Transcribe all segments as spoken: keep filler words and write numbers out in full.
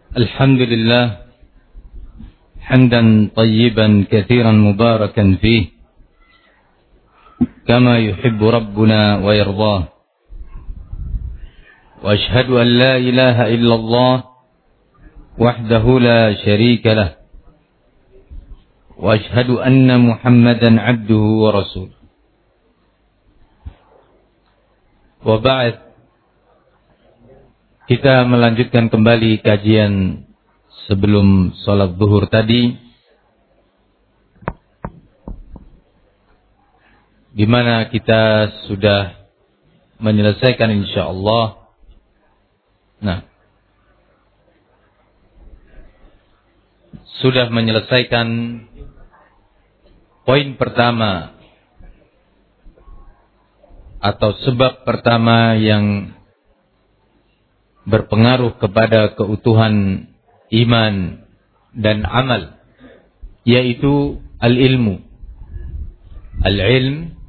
الحمد لله حمدا طيبا كثيرا مباركا فيه كما يحب ربنا ويرضاه وأشهد أن لا إله إلا الله وحده لا شريك له وأشهد أن محمدا عبده ورسوله وبعد. Kita melanjutkan kembali kajian sebelum sholat zuhur tadi, di mana kita sudah menyelesaikan insyaallah. Nah, sudah menyelesaikan poin pertama atau sebab pertama yang berpengaruh kepada keutuhan iman dan amal, yaitu al-ilmu. Al-ilm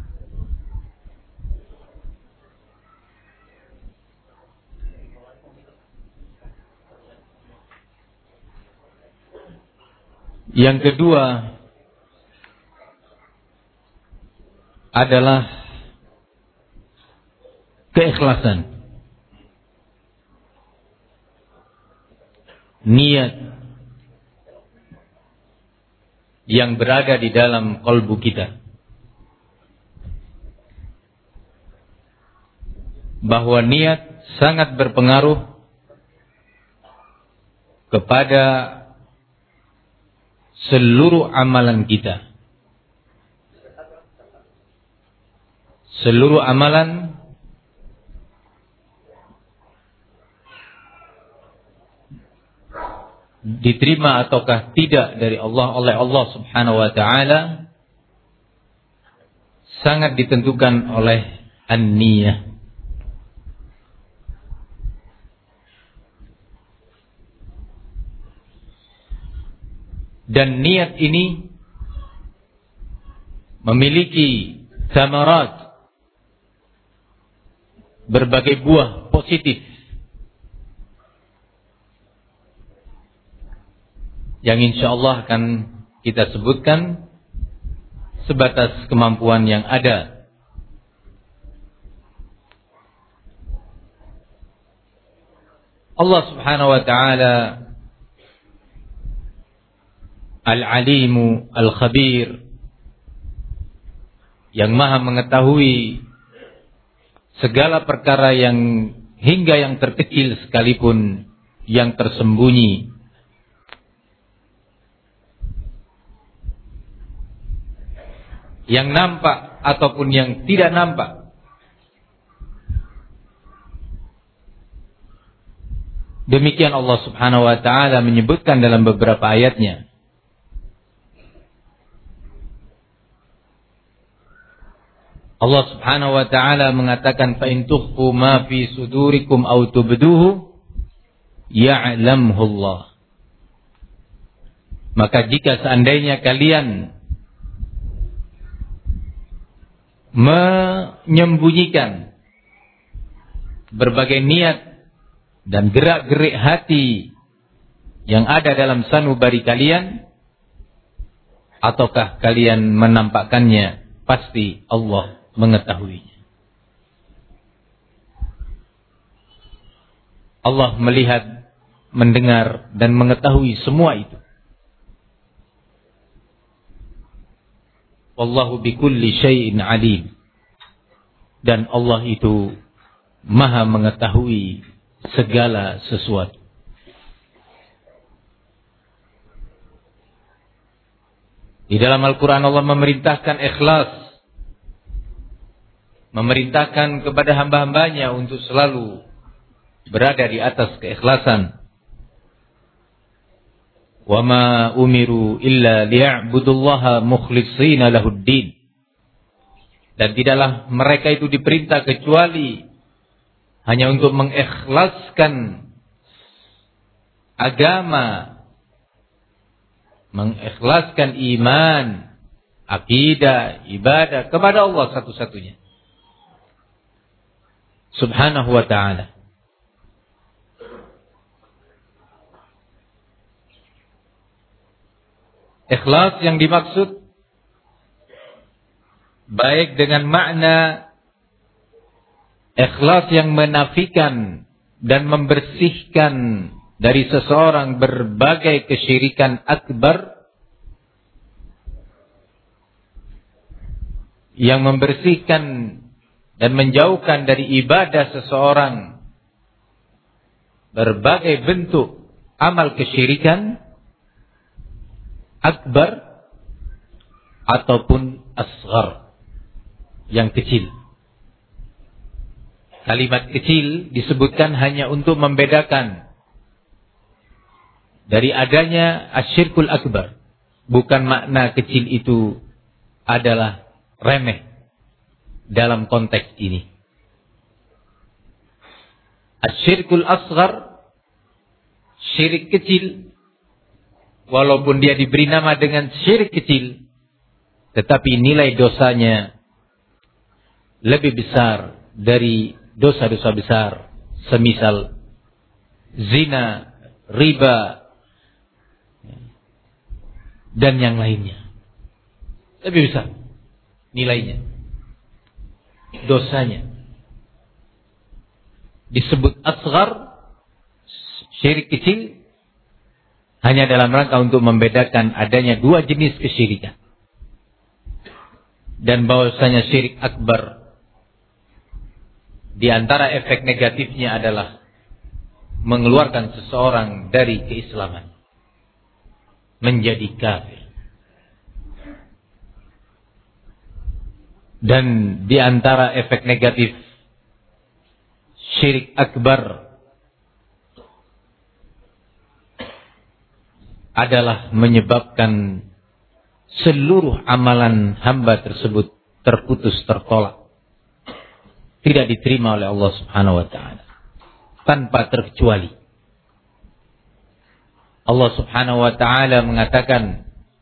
yang kedua adalah keikhlasan. Niat yang berada di dalam kalbu kita, bahwa niat sangat berpengaruh kepada seluruh amalan kita. Seluruh amalan diterima ataukah tidak dari Allah oleh Allah Subhanahu wa taala sangat ditentukan oleh an-niyah. Dan niat ini memiliki samarat, berbagai buah positif yang insyaallah akan kita sebutkan sebatas kemampuan yang ada. Allah Subhanahu wa taala Al-Alimu Al-Khabir, yang Maha mengetahui segala perkara yang hingga yang terkecil sekalipun yang tersembunyi. Yang nampak ataupun yang tidak nampak. Demikian Allah Subhanahu wa taala menyebutkan dalam beberapa ayatnya. Allah Subhanahu wa taala mengatakan, fa in tukhfu ma fi sudurikum aw tubduhu ya'lamhu Allah. Maka jika seandainya kalian menyembunyikan berbagai niat dan gerak-gerik hati yang ada dalam sanubari kalian, ataukah kalian menampakkannya, pasti Allah mengetahuinya. Allah melihat, mendengar dan mengetahui semua itu. Wallahu bikulli syai'in alim. Dan Allah itu Maha mengetahui segala sesuatu. Di dalam Al-Quran Allah memerintahkan ikhlas, memerintahkan kepada hamba-hambanya untuk selalu berada di atas keikhlasan. Wa ma umiru illa liya'budullaha mukhlishina lahuddin. Dan tidaklah mereka itu diperintah kecuali hanya untuk mengikhlaskan agama, mengikhlaskan iman, akidah, ibadah kepada Allah satu-satunya Subhanahu wa ta'ala. Ikhlas yang dimaksud baik dengan makna ikhlas yang menafikan dan membersihkan dari seseorang berbagai kesyirikan akbar, yang membersihkan dan menjauhkan dari ibadah seseorang berbagai bentuk amal kesyirikan akbar ataupun asghar, yang kecil. Kalimat kecil disebutkan hanya untuk membedakan dari adanya asyirkul akbar. Bukan makna kecil itu adalah remeh dalam konteks ini. Asyirkul asghar, syirik kecil, walaupun dia diberi nama dengan syirik kecil, tetapi nilai dosanya lebih besar dari dosa-dosa besar, semisal zina, riba, dan yang lainnya. Lebih besar nilainya, dosanya. Disebut asghar, syirik kecil, hanya dalam rangka untuk membedakan adanya dua jenis kesyirikan. Dan bahwasanya syirik akbar, di antara efek negatifnya adalah mengeluarkan seseorang dari keislaman, menjadi kafir. Dan di antara efek negatif syirik akbar adalah menyebabkan seluruh amalan hamba tersebut terputus, tertolak, tidak diterima oleh Allah Subhanahu wa taala tanpa terkecuali. Allah Subhanahu wa taala mengatakan,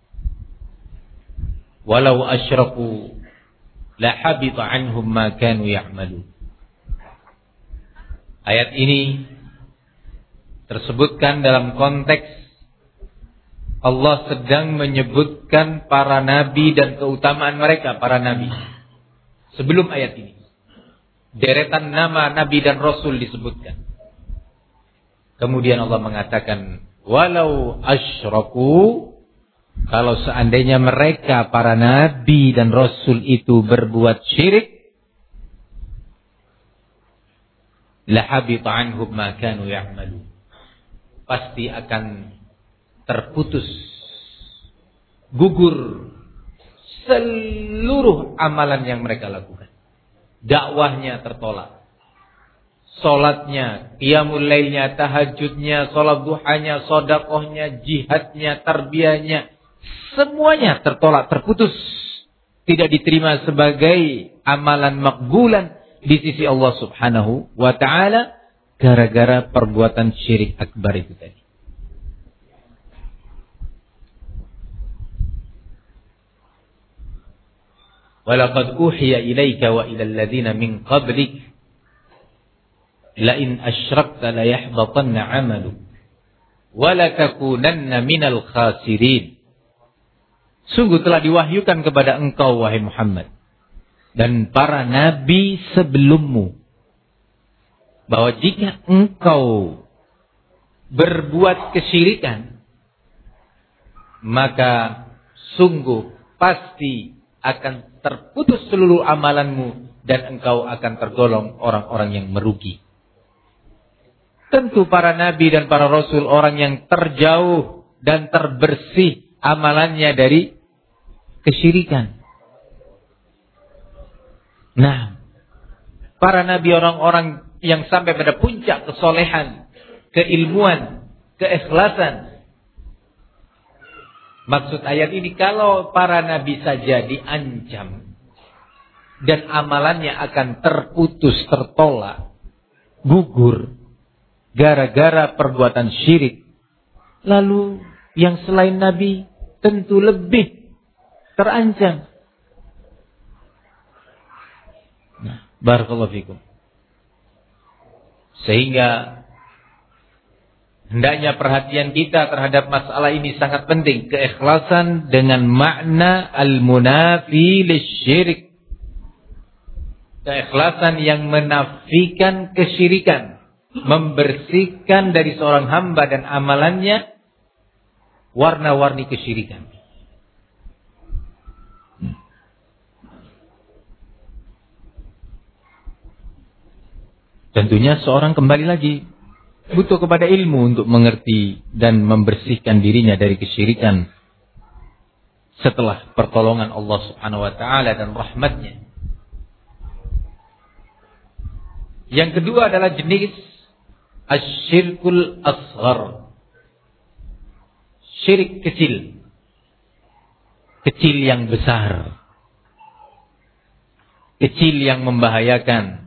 "Walau asyraku la habita anhum ma kanu ya'malun." Ayat ini tersebutkan dalam konteks Allah sedang menyebutkan para nabi dan keutamaan mereka, para nabi. Sebelum ayat ini, deretan nama nabi dan rasul disebutkan. Kemudian Allah mengatakan, walau asyraku, kalau seandainya mereka para nabi dan rasul itu berbuat syirik, lahabita anhum ma kanu ya'malun, pasti akan terputus, gugur seluruh amalan yang mereka lakukan. Dakwahnya tertolak, salatnya, qiyamul lailnya, tahajudnya, salat duhanya, sedekahnya, jihadnya, tarbiyahnya, semuanya tertolak, terputus, tidak diterima sebagai amalan makbulan di sisi Allah Subhanahu wa taala gara-gara perbuatan syirik akbar itu tadi. Walaqad uhiya ilaika wa ilal ladzina min qablik la in asyrakta la yahbatanna 'amaluk wa la takunanna minal khasirin. Sungguh telah diwahyukan kepada engkau wahai Muhammad dan para nabi sebelummu bahwa jika engkau berbuat kesyirikan, maka sungguh pasti akan terputus seluruh amalanmu dan engkau akan tergolong orang-orang yang merugi. Tentu para nabi dan para rasul orang yang terjauh dan terbersih amalannya dari kesyirikan. Nah, para nabi orang-orang yang sampai pada puncak kesolehan, keilmuan, keikhlasan. Maksud ayat ini, kalau para nabi saja diancam dan amalannya akan terputus, tertolak, gugur gara-gara perbuatan syirik, lalu yang selain nabi tentu lebih terancam. Nah, barakallahu fikum. Sehingga hendaknya perhatian kita terhadap masalah ini sangat penting. Keikhlasan dengan makna al-munafi lisyirik. Keikhlasan yang menafikan kesyirikan. Membersihkan dari seorang hamba dan amalannya warna-warni kesyirikan. Tentunya seorang kembali lagi butuh kepada ilmu untuk mengerti dan membersihkan dirinya dari kesyirikan setelah pertolongan Allah Subhanahu wa taala dan rahmatnya. Yang kedua adalah jenis asyirkul asghar. Syirik kecil. Kecil yang besar. Kecil yang membahayakan.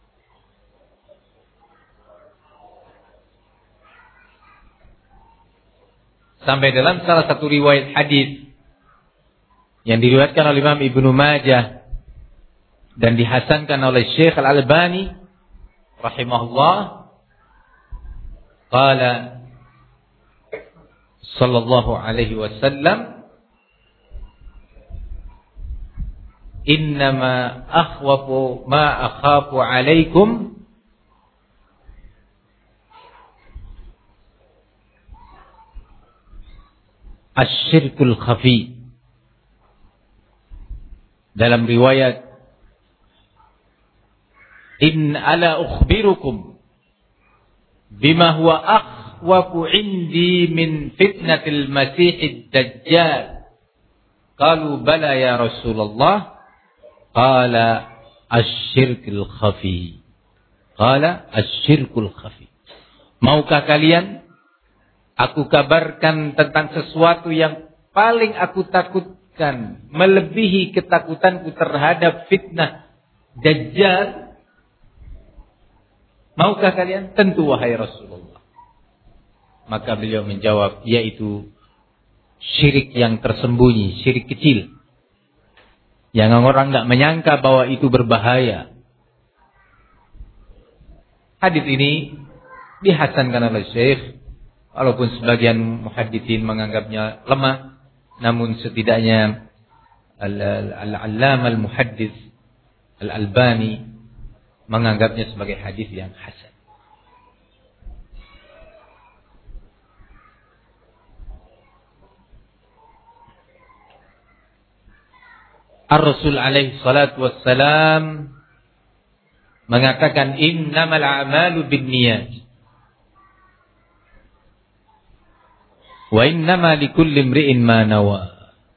Sampai dalam salah satu riwayat hadis yang diriwayatkan oleh Imam Ibnu Majah dan dihasankan oleh Syekh Al-Albani rahimahullah, qala sallallahu alaihi wasallam, innama akhwafu ma akhafu alaikum asyirkul khafi. Dalam riwayat, in ala ukhbirukum bima huwa akhwafu indi min fitnatil masihid dajjal. Qalu bala ya Rasulullah. Qala asyirkul khafi. Qala asyirkul khafi. Maukah kalian aku kabarkan tentang sesuatu yang paling aku takutkan, melebihi ketakutanku terhadap fitnah Dajjal? Maukah kalian? Tentu wahai Rasulullah. Maka beliau menjawab, yaitu syirik yang tersembunyi, syirik kecil. Yang orang enggak menyangka bahwa itu berbahaya. Hadis ini dihasankan oleh Syekh, walaupun sebagian muhadditsin menganggapnya lemah, namun setidaknya Al-Allamah Al-Muhaddits Al-Albani menganggapnya sebagai hadis yang hasan. Ar-Rasul alaihi salatu wassalam mengatakan, innamal a'malu binniyat wa innama likulli imri'in ma nawa.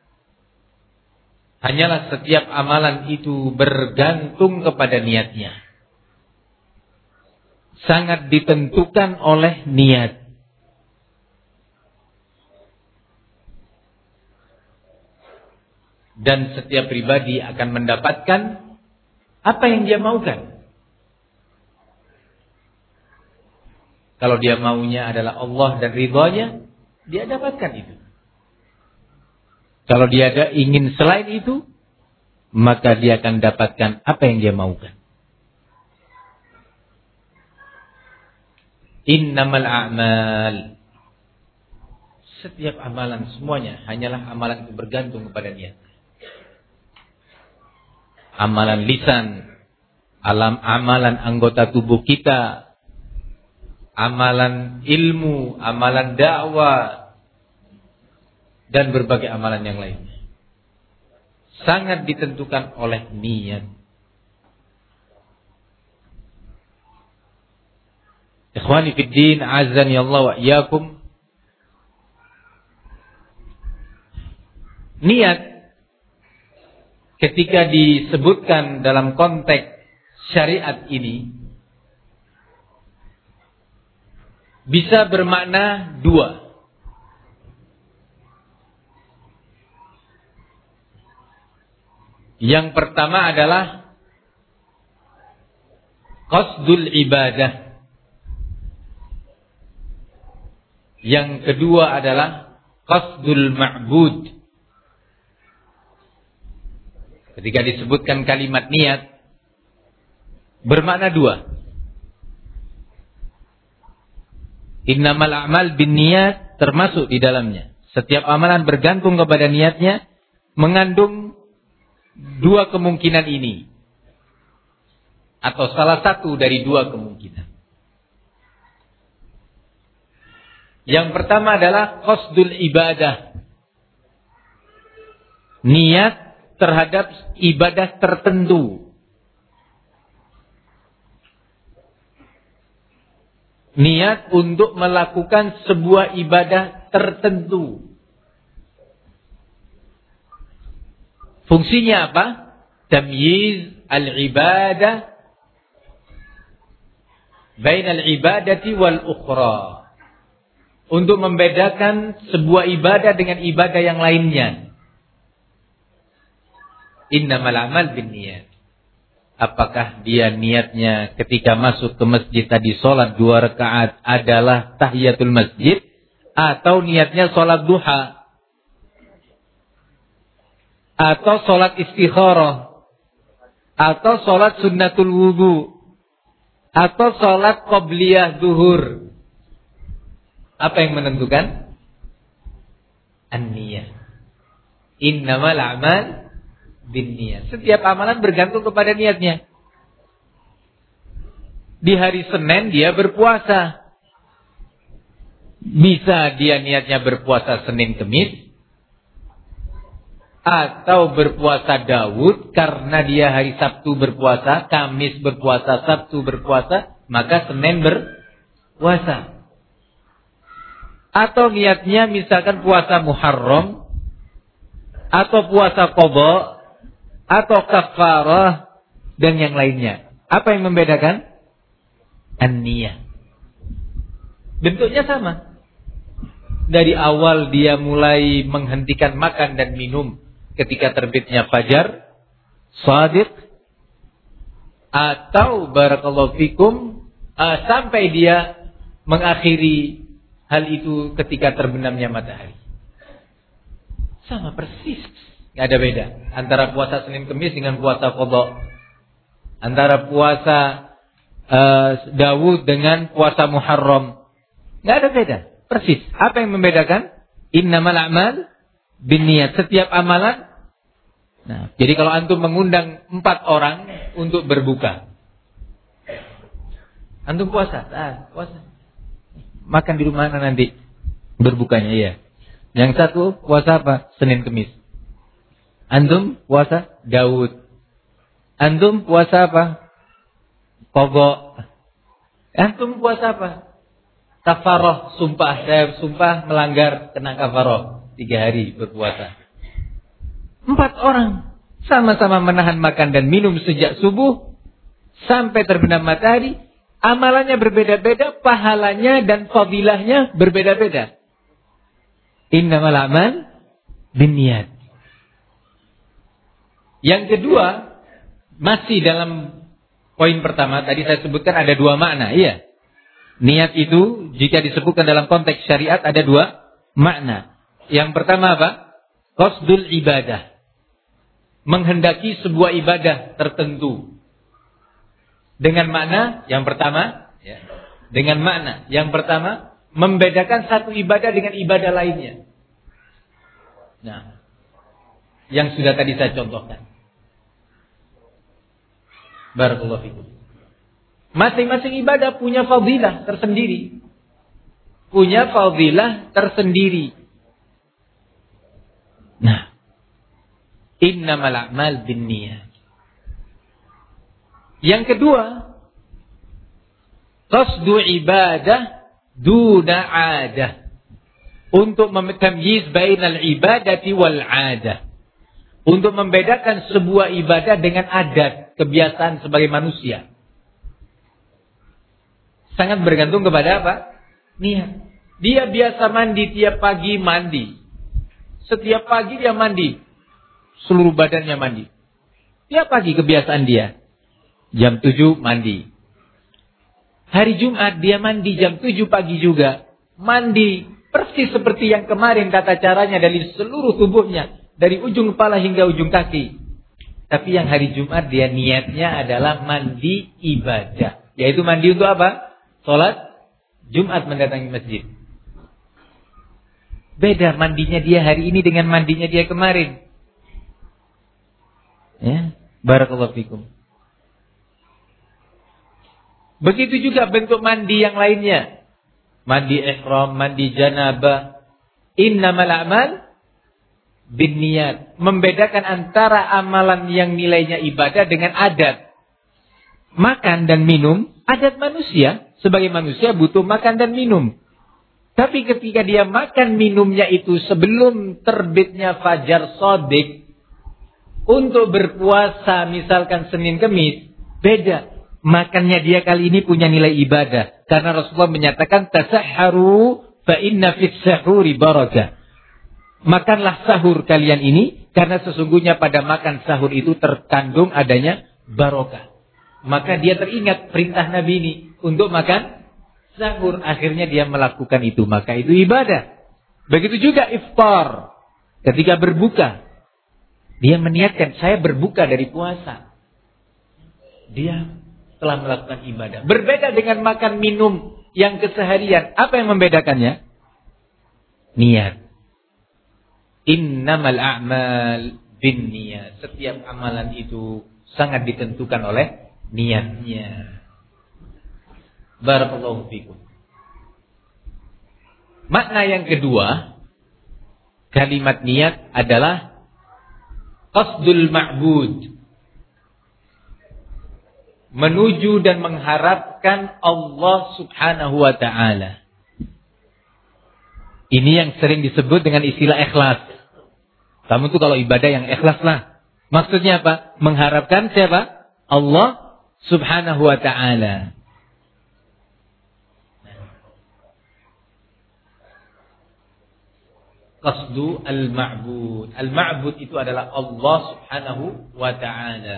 Hanyalah setiap amalan itu bergantung kepada niatnya. Sangat ditentukan oleh niat. Dan setiap pribadi akan mendapatkan apa yang dia maukan. Kalau dia maunya adalah Allah dan ridhonya, dia dapatkan itu. Kalau dia ada ingin selain itu, maka dia akan dapatkan apa yang dia maukan. Innamal a'mal. Setiap amalan semuanya hanyalah amalan itu bergantung kepada niat. Amalan lisan, alam amalan anggota tubuh kita, amalan ilmu, amalan dakwah, dan berbagai amalan yang lainnya. Sangat ditentukan oleh niat. Ikhwani fid din, azani Allah wa iyyakum. Niat ketika disebutkan dalam konteks syariat ini bisa bermakna dua. Yang pertama adalah qasdul ibadah. Yang kedua adalah qasdul ma'bud. Ketika disebutkan kalimat niat, bermakna dua. Innamal a'mal binniyat termasuk di dalamnya. Setiap amalan bergantung kepada niatnya, mengandung dua kemungkinan ini. Atau salah satu dari dua kemungkinan. Yang pertama adalah qasdul ibadah. Niat terhadap ibadah tertentu. Niat untuk melakukan sebuah ibadah tertentu. Fungsinya apa? Tamyiz al-ibadah bain al-ibadati wal ukhra. Untuk membedakan sebuah ibadah dengan ibadah yang lainnya. Innamal a'mal binniyat. Apakah dia niatnya ketika masuk ke masjid tadi sholat dua rakaat adalah tahiyatul masjid, atau niatnya sholat duha, atau sholat istikharah, atau sholat sunnatul wudu, atau sholat qobliyah zuhur. Apa yang menentukan? An-niyah. Innamal a'mal binniyat. Setiap amalan bergantung kepada niatnya. Di hari Senin dia berpuasa. Bisa dia niatnya berpuasa Senin Kemis, atau berpuasa Daud karena dia hari Sabtu berpuasa, Kamis berpuasa, Sabtu berpuasa, maka Senin berpuasa. Atau niatnya misalkan puasa Muharram, atau puasa qadha, atau kafarah, dan yang lainnya. Apa yang membedakan? An-niyah. Bentuknya sama. Dari awal dia mulai menghentikan makan dan minum ketika terbitnya fajar shadiq, atau barakallahu fikum uh, sampai dia mengakhiri hal itu ketika terbenamnya matahari. Sama persis. Gak ada beda antara puasa Senin Kemis dengan puasa qadha, antara puasa uh, Daud dengan puasa Muharram. Gak ada beda, persis. Apa yang membedakan? Innamal a'mal binniyat. Setiap amalan. Nah, jadi kalau antum mengundang empat orang untuk berbuka, antum puasa, ah, puasa. Makan di rumah nanti berbukanya, iya. Yang satu puasa apa? Senin Kemis. Antum puasa Daud. Antum puasa apa? Qadha. Antum puasa apa? Kafarah, sumpah. Saya sumpah melanggar kena kafarah. Tiga hari berpuasa. Empat orang sama-sama menahan makan dan minum sejak subuh sampai terbenam matahari. Amalannya berbeda-beda, pahalanya dan fadilahnya berbeda-beda. Innamal a'mal binniyat. Yang kedua, masih dalam poin pertama, tadi saya sebutkan ada dua makna, iya. Niat itu jika disebutkan dalam konteks syariat ada dua makna. Yang pertama apa? Qasdul ibadah. Menghendaki sebuah ibadah tertentu. Dengan makna yang pertama, ya, dengan makna yang pertama, membedakan satu ibadah dengan ibadah lainnya. Nah, yang sudah tadi saya contohkan. Barakallahu fikum. Masing-masing ibadah punya fadilah tersendiri. Punya fadilah tersendiri. Nah, innamal a'mal binniyat. Yang kedua, qasdu ibadah duna 'adah. Untuk memtamyiz bainal ibadati wal 'adah. Untuk membedakan sebuah ibadah dengan adat, kebiasaan sebagai manusia. Sangat bergantung kepada apa? Niat. Dia biasa mandi tiap pagi mandi. Setiap pagi dia mandi. Seluruh badannya mandi. Tiap pagi kebiasaan dia. Jam tujuh mandi. Hari Jumat dia mandi jam tujuh pagi juga. Mandi persis seperti yang kemarin tata caranya dari seluruh tubuhnya. Dari ujung kepala hingga ujung kaki. Tapi yang hari Jumat dia niatnya adalah mandi ibadah. Yaitu mandi untuk apa? Salat Jumat mendatangi masjid. Beda mandinya dia hari ini dengan mandinya dia kemarin. Ya, barakallahu fikum. Begitu juga bentuk mandi yang lainnya. Mandi ihram, mandi janabah. Innamal a'mal binniyat. Membedakan antara amalan yang nilainya ibadah dengan adat. Makan dan minum, adat manusia. Sebagai manusia butuh makan dan minum. Tapi ketika dia makan minumnya itu sebelum terbitnya fajar shadiq, untuk berpuasa misalkan Senin Kemis, beda. Makannya dia kali ini punya nilai ibadah. Karena Rasulullah menyatakan, tasahharu fa inna fis sahuri barakah. Makanlah sahur kalian ini, karena sesungguhnya pada makan sahur itu terkandung adanya barokah. Maka dia teringat perintah Nabi ini untuk makan sahur, akhirnya dia melakukan itu, maka itu ibadah. Begitu juga iftar. Ketika berbuka, dia meniatkan saya berbuka dari puasa. Dia telah melakukan ibadah. Berbeda dengan makan minum yang keseharian. Apa yang membedakannya? Niat. Innamal a'mal binniyat. Setiap amalan itu sangat ditentukan oleh niatnya. Barakallahu fikum. Makna yang kedua, kalimat niat adalah qasdul ma'bud. Menuju dan mengharapkan Allah Subhanahu wa ta'ala. Ini yang sering disebut dengan istilah ikhlas. Kamu tuh kalau ibadah yang ikhlas lah. Maksudnya apa? Mengharapkan siapa? Allah Subhanahu wa ta'ala. Qasdu al-ma'bud. Al-ma'bud itu adalah Allah Subhanahu wa ta'ala.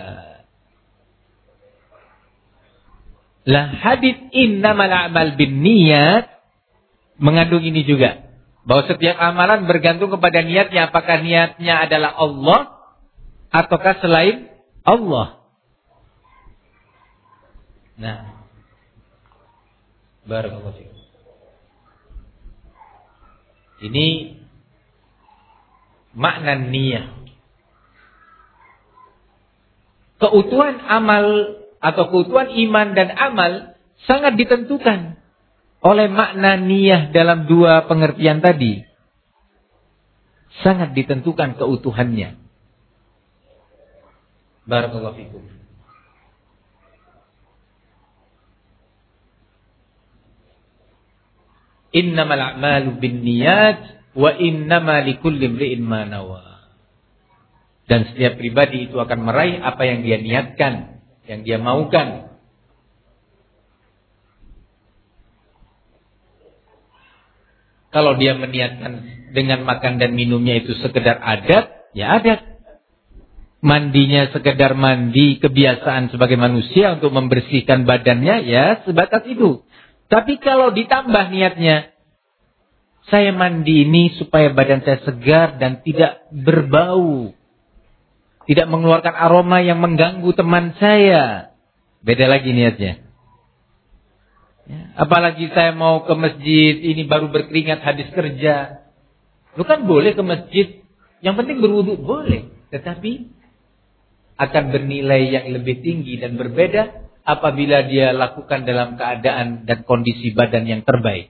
Lah hadits innamal a'mal binniyat mengandung ini juga. Bahwa setiap amalan bergantung kepada niatnya. Apakah niatnya adalah Allah ataukah selain Allah. Nah, barakallahu fiikum. Ini makna niat. Keutuhan amal atau keutuhan iman dan amal sangat ditentukan oleh makna niat dalam dua pengertian tadi. Sangat ditentukan keutuhannya. Barakallahu fikum. Innamal a'malu binniyat wa innama likulli imri'in ma nawa. Dan setiap pribadi itu akan meraih apa yang dia niatkan, yang dia maukan. Kalau dia meniatkan dengan makan dan minumnya itu sekedar adat, ya adat. Mandinya sekedar mandi, kebiasaan sebagai manusia untuk membersihkan badannya, ya sebatas itu. Tapi kalau ditambah niatnya, saya mandi ini supaya badan saya segar dan tidak berbau. Tidak mengeluarkan aroma yang mengganggu teman saya. Beda lagi niatnya. Ya, apalagi saya mau ke masjid, ini baru berkeringat habis kerja. Lu kan boleh ke masjid, yang penting berwudu, boleh. Tetapi akan bernilai yang lebih tinggi dan berbeda apabila dia lakukan dalam keadaan dan kondisi badan yang terbaik.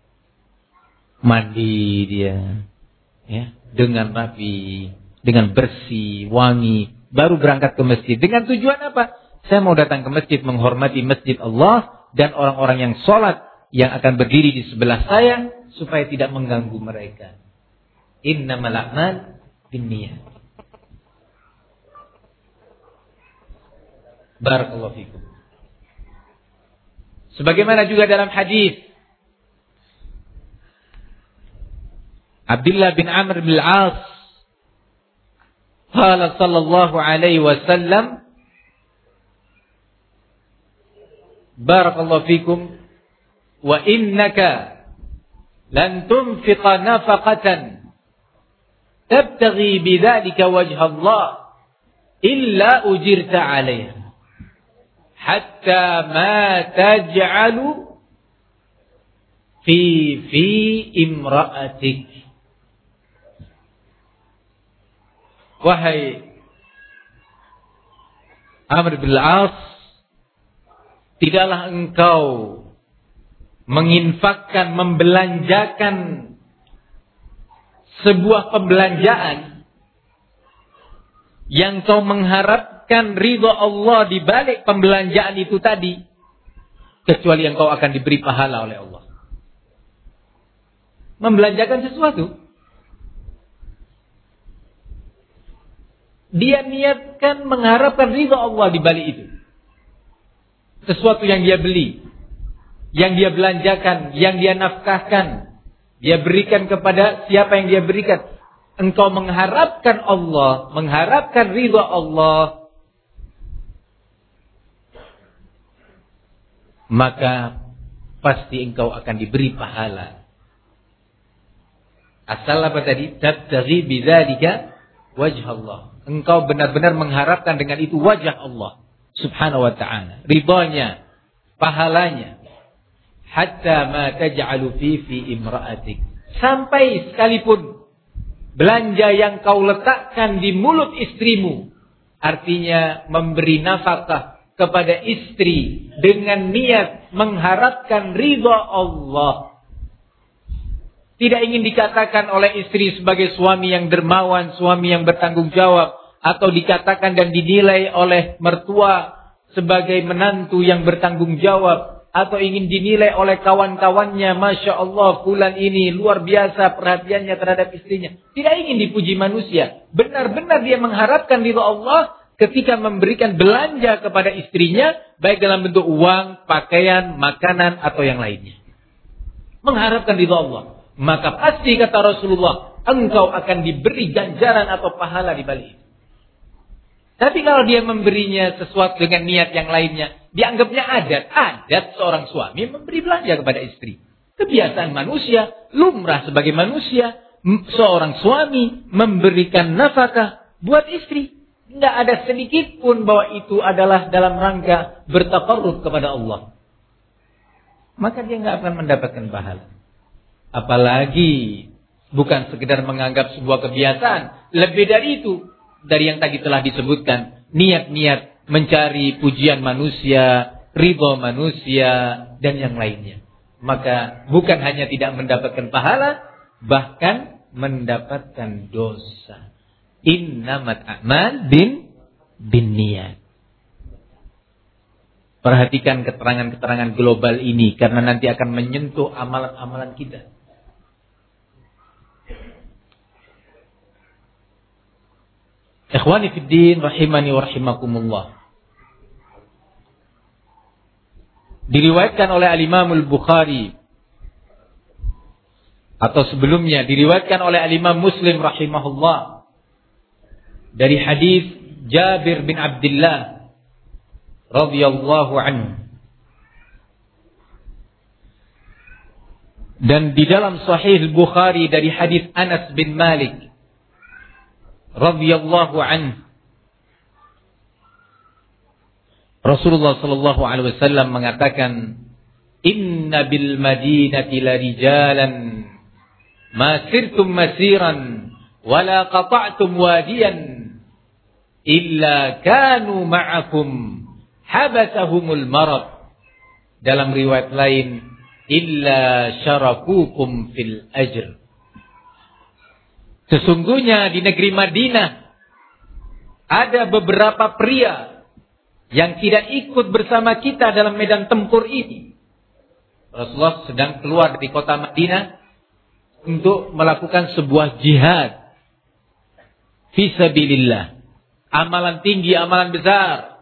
Mandi dia, ya, dengan rapi, dengan bersih, wangi, baru berangkat ke masjid. Dengan tujuan apa? Saya mau datang ke masjid menghormati masjid Allah dan orang-orang yang sholat yang akan berdiri di sebelah saya supaya tidak mengganggu mereka. Innamal a'mal binniyat. Barakallahu fikum. Sebagaimana juga dalam hadis Abdullah bin Amr bin Al-As, qala sallallahu alaihi wasallam, barakallahu fikum, wa innaka lan tunfiqa nafaqatan tabtaghi bidzalika wajha Allah illa ujirta 'alaiha hatta ma taj'alu fi fi imra'atik. Wahai Amr bin Al-As, tidaklah engkau menginfakkan, membelanjakan sebuah pembelanjaan yang kau mengharapkan ridha Allah di balik pembelanjaan itu tadi, kecuali engkau akan diberi pahala oleh Allah. Membelanjakan sesuatu, dia niatkan mengharapkan ridha Allah di balik itu. Sesuatu yang dia beli, yang dia belanjakan, yang dia nafkahkan, dia berikan kepada siapa yang dia berikan. Engkau mengharapkan Allah, mengharapkan ridha Allah, maka pasti engkau akan diberi pahala. Asal apa tadi? Tabtaghi bidzalika wajh Allah. Engkau benar-benar mengharapkan dengan itu wajah Allah Subhanahu wa ta'ala, ridhanya, pahalanya. Hatta ma taj'alu fi fi imra'atik. Sampai sekalipun belanja yang kau letakkan di mulut istrimu, artinya memberi nafkah kepada istri dengan niat mengharapkan ridha Allah. Tidak ingin dikatakan oleh istri sebagai suami yang dermawan, suami yang bertanggung jawab, atau dikatakan dan dinilai oleh mertua sebagai menantu yang bertanggung jawab, atau ingin dinilai oleh kawan-kawannya, Masya Allah, fulan ini luar biasa perhatiannya terhadap istrinya. Tidak ingin dipuji manusia. Benar-benar dia mengharapkan ridha Allah ketika memberikan belanja kepada istrinya, baik dalam bentuk uang, pakaian, makanan, atau yang lainnya. Mengharapkan ridha Allah. Maka pasti, kata Rasulullah, engkau akan diberi ganjaran atau pahala di balik itu. Tapi kalau dia memberinya sesuatu dengan niat yang lainnya, dianggapnya adat. Adat seorang suami memberi belanja kepada istri. Kebiasaan manusia, lumrah sebagai manusia, seorang suami memberikan nafkah buat istri. Tidak ada sedikit pun bahwa itu adalah dalam rangka bertaqarrub kepada Allah. Maka dia tidak akan mendapatkan pahala. Apalagi bukan sekedar menganggap sebuah kebiasaan. Lebih dari itu. Dari yang tadi telah disebutkan, niat-niat mencari pujian manusia, ridha manusia, dan yang lainnya. Maka bukan hanya tidak mendapatkan pahala, bahkan mendapatkan dosa. Innamat a'mal bin bin niat. Perhatikan keterangan-keterangan global ini, karena nanti akan menyentuh amalan-amalan kita. Ikhwani fiddin rahimani wa rahimakumullah. Diriwayatkan oleh Al-Imam Al-Bukhari, atau sebelumnya diriwayatkan oleh Al-Imam Muslim rahimahullah, dari hadis Jabir bin Abdullah radhiyallahu anhu. Dan di dalam Sahih Al-Bukhari dari hadis Anas bin Malik radhiyallahu anhu, Rasulullah sallallahu alaihi wasallam mengatakan, "Inna bil madinati la rijalan ma sirtum masiran wa la qata'tum wadiyan illa kanu ma'akum habasahumul marad." Dalam riwayat lain, "Illa syarakukum fil ajr." Sesungguhnya di negeri Madinah ada beberapa pria yang tidak ikut bersama kita dalam medan tempur ini. Rasulullah sedang keluar dari kota Madinah untuk melakukan sebuah jihad fi sabilillah. Amalan tinggi, amalan besar.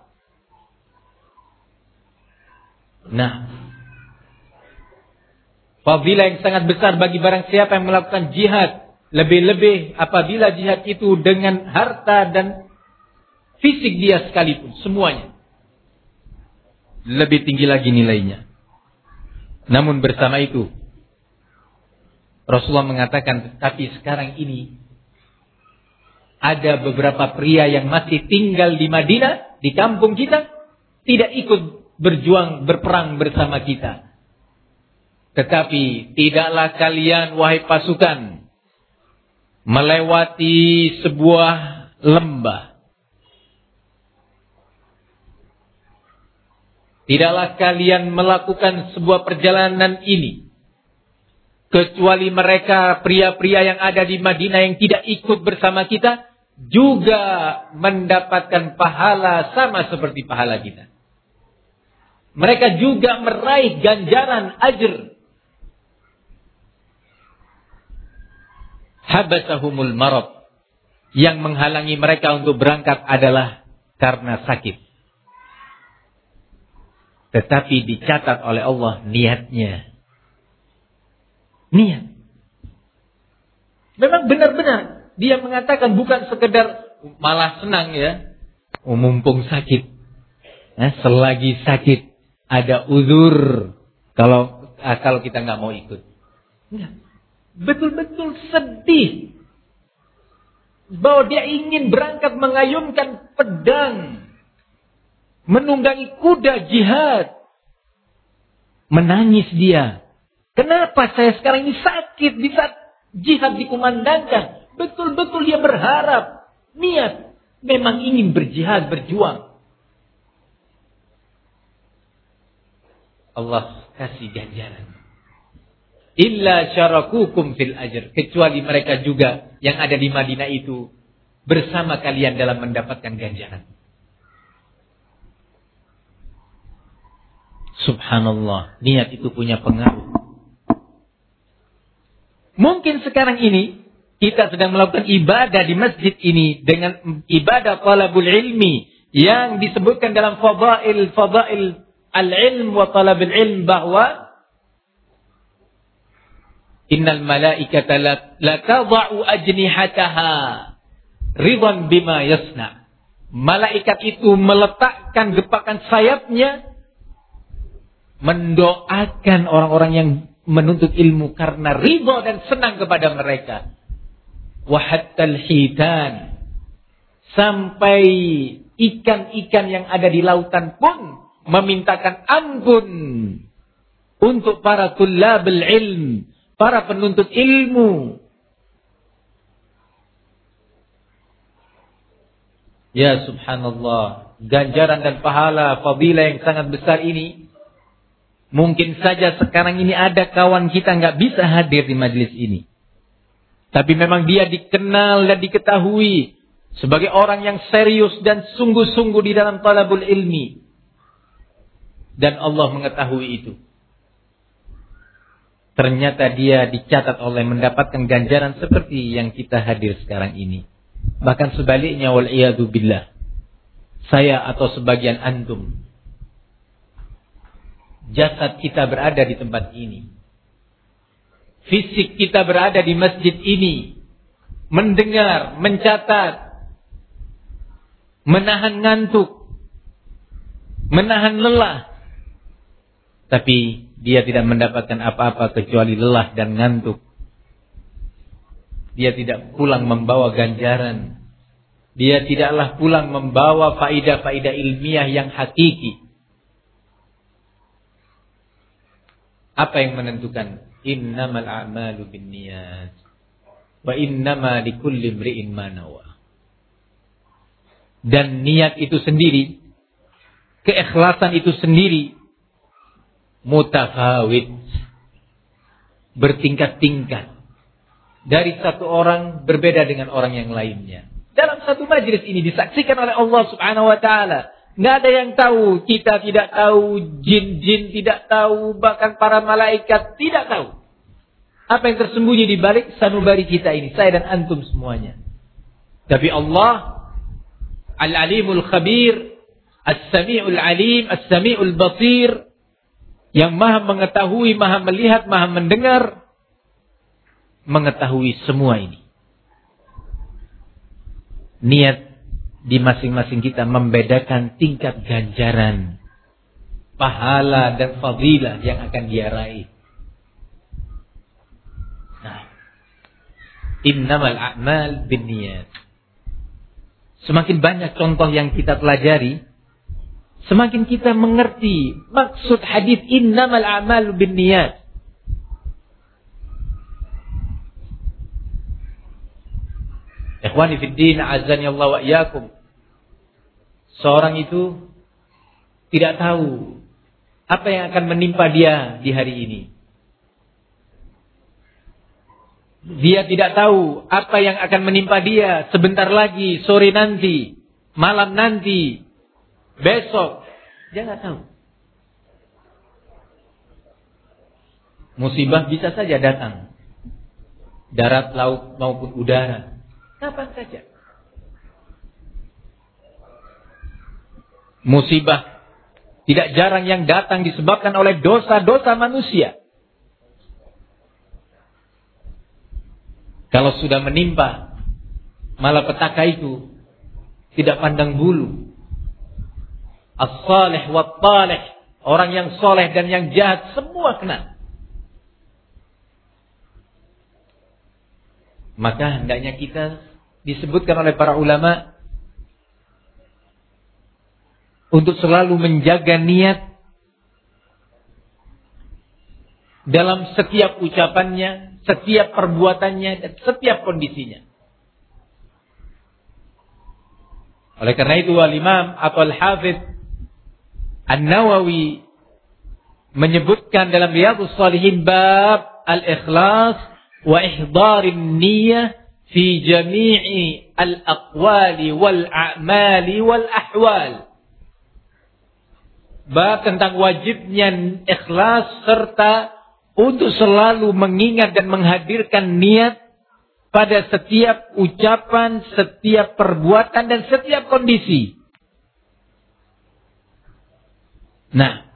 Nah, fadilah yang sangat besar bagi barang siapa yang melakukan jihad. Lebih-lebih apabila jihad itu dengan harta dan fisik dia sekalipun, semuanya. Lebih tinggi lagi nilainya. Namun bersama itu, Rasulullah mengatakan, tapi sekarang ini ada beberapa pria yang masih tinggal di Madinah, di kampung kita, tidak ikut berjuang, berperang bersama kita. Tetapi tidaklah kalian, wahai pasukan, melewati sebuah lembah. Tidaklah kalian melakukan sebuah perjalanan ini kecuali mereka pria-pria yang ada di Madinah yang tidak ikut bersama kita juga mendapatkan pahala sama seperti pahala kita. Mereka juga meraih ganjaran ajr. Habasahumul marad. Yang menghalangi mereka untuk berangkat adalah karena sakit. Tetapi dicatat oleh Allah niatnya. Niat. Memang benar-benar dia mengatakan bukan sekedar malah senang ya. Oh, mumpung sakit. Nah, selagi sakit ada uzur kalau ah, kalau kita nggak mau ikut. Enggak. Betul-betul sedih bahwa dia ingin berangkat mengayunkan pedang, menunggangi kuda jihad. Menangis dia. Kenapa saya sekarang ini sakit di saat jihad dikumandangkan? Betul-betul dia berharap, niat, memang ingin berjihad, berjuang. Allah kasih ganjaran. Illa syarakukum fil ajr. Kecuali mereka juga yang ada di Madinah itu bersama kalian dalam mendapatkan ganjaran. Subhanallah, niat itu punya pengaruh. Mungkin sekarang ini kita sedang melakukan ibadah di masjid ini dengan ibadah talabul ilmi yang disebutkan dalam fadail fadail al-ilm wa talabul ilm bahwa innal malaikata la tad'u ajnihataha ridwan bima yasna. Malaikat itu meletakkan gepakan sayapnya mendoakan orang-orang yang menuntut ilmu karena ridha dan senang kepada mereka. Wa hattal hitan, sampai ikan-ikan yang ada di lautan pun memintakan ampun untuk para tullabul ilm, para penuntut ilmu. Ya subhanallah, ganjaran dan pahala fadilah yang sangat besar ini. Mungkin saja sekarang ini ada kawan kita nggak bisa hadir di majelis ini. Tapi memang dia dikenal dan diketahui sebagai orang yang serius dan sungguh-sungguh di dalam talabul ilmi. Dan Allah mengetahui itu. Ternyata dia dicatat oleh mendapatkan ganjaran seperti yang kita hadir sekarang ini. Bahkan sebaliknya, wal'iyadu billah. Saya atau sebagian antum, jasad kita berada di tempat ini. Fisik kita berada di masjid ini. Mendengar, mencatat, menahan ngantuk, menahan lelah. Tapi dia tidak mendapatkan apa-apa kecuali lelah dan ngantuk. Dia tidak pulang membawa ganjaran. Dia tidaklah pulang membawa faidah-faidah ilmiah yang hakiki. Apa yang menentukan? Innamal a'malu binniyat wa innama likulli imri'in ma nawa. Dan niat itu sendiri, keikhlasan itu sendiri mutafawid, bertingkat-tingkat. Dari satu orang berbeda dengan orang yang lainnya. Dalam satu majelis ini disaksikan oleh Allah Subhanahu wa taala. Nggak ada yang tahu, kita tidak tahu, jin-jin tidak tahu, bahkan para malaikat tidak tahu. Apa yang tersembunyi di balik sanubari kita ini, saya dan antum semuanya. Tapi Allah, Al-Alimul Khabir, As-Sami'ul Alim, As-Sami'ul Basir, yang maha mengetahui, maha melihat, maha mendengar, mengetahui semua ini. Niat di masing-masing kita membedakan tingkat ganjaran, pahala dan fadilah yang akan dia raih. Nah, innamal a'mal binniyat. Semakin banyak contoh yang kita pelajari, semakin kita mengerti maksud hadis innamal a'mal binniyat. Ikhwani fid din, azani Allah wa iyyakum. Seorang itu tidak tahu apa yang akan menimpa dia di hari ini. Dia tidak tahu apa yang akan menimpa dia sebentar lagi, sore nanti, malam nanti, besok. Dia nggak tahu. Musibah bisa saja datang. Darat, laut, maupun udara. Kapan saja. Musibah tidak jarang yang datang disebabkan oleh dosa-dosa manusia. Kalau sudah menimpa malapetaka itu tidak pandang bulu. As-salih wat-talih, orang yang soleh dan yang jahat semua kena. Maka hendaknya kita disebutkan oleh para ulama untuk selalu menjaga niat dalam setiap ucapannya, setiap perbuatannya, dan setiap kondisinya. Oleh karena itu Al-Imam atau Al-Hafidh An-Nawawi menyebutkan dalam Riyadhus Shalihin bab al-ikhlas wa ihdarin niyyah fi jami'i al-aqwali wal a'mali wal ahwal. Bab tentang wajibnya ikhlas serta untuk selalu mengingat dan menghadirkan niat pada setiap ucapan, setiap perbuatan dan setiap kondisi. Nah,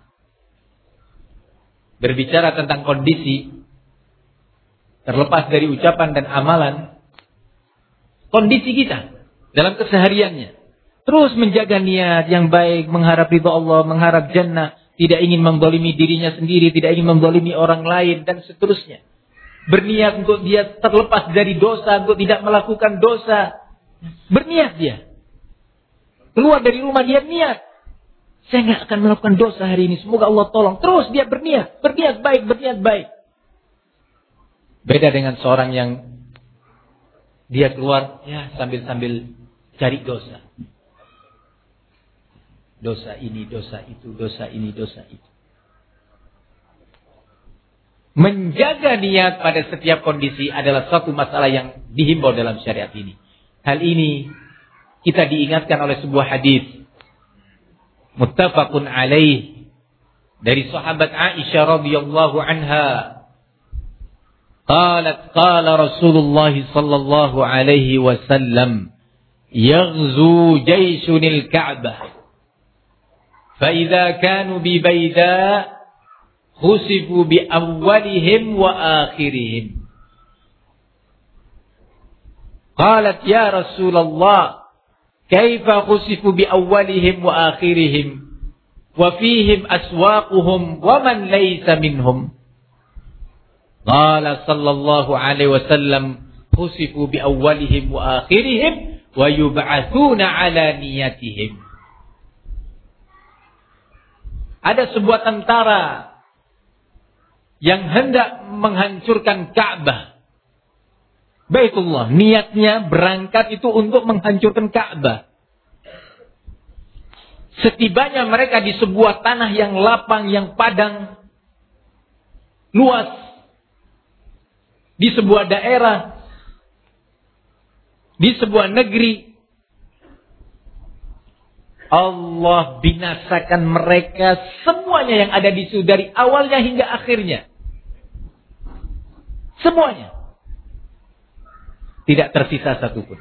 berbicara tentang kondisi, terlepas dari ucapan dan amalan, kondisi kita dalam kesehariannya, terus menjaga niat yang baik, mengharap ridha Allah, mengharap jannah, tidak ingin menzalimi dirinya sendiri, tidak ingin menzalimi orang lain, dan seterusnya. Berniat untuk dia terlepas dari dosa, untuk tidak melakukan dosa. Berniat dia. Keluar dari rumah dia niat. Saya nggak akan melakukan dosa hari ini. Semoga Allah tolong. Terus dia berniat. Berniat baik, berniat baik. Beda dengan seorang yang dia keluar ya sambil-sambil cari dosa. Dosa ini, dosa itu, dosa ini, dosa itu. Menjaga niat pada setiap kondisi adalah suatu masalah yang dihimbau dalam syariat ini. Hal ini kita diingatkan oleh sebuah hadis muttafaqun alaih dari sahabat Aisyah radhiyallahu anha. Qalat qala Rasulullah sallallahu alaihi wasallam yaghzu jayshunil Ka'bah فإذا كانوا ببيداء خسفوا بأولهم وآخرهم قالت يا رسول الله كيف خسفوا بأولهم وآخرهم وفيهم أسواقهم ومن ليس منهم قال صلى الله عليه وسلم خسفوا بأولهم وآخرهم ويبعثون على نيتهم. Ada sebuah tentara yang hendak menghancurkan Ka'bah. Baitullah, niatnya berangkat itu untuk menghancurkan Ka'bah. Setibanya mereka di sebuah tanah yang lapang, yang padang, luas, di sebuah daerah, di sebuah negeri, Allah binasakan mereka semuanya yang ada di situ dari awalnya hingga akhirnya. Semuanya. Tidak tersisa satupun.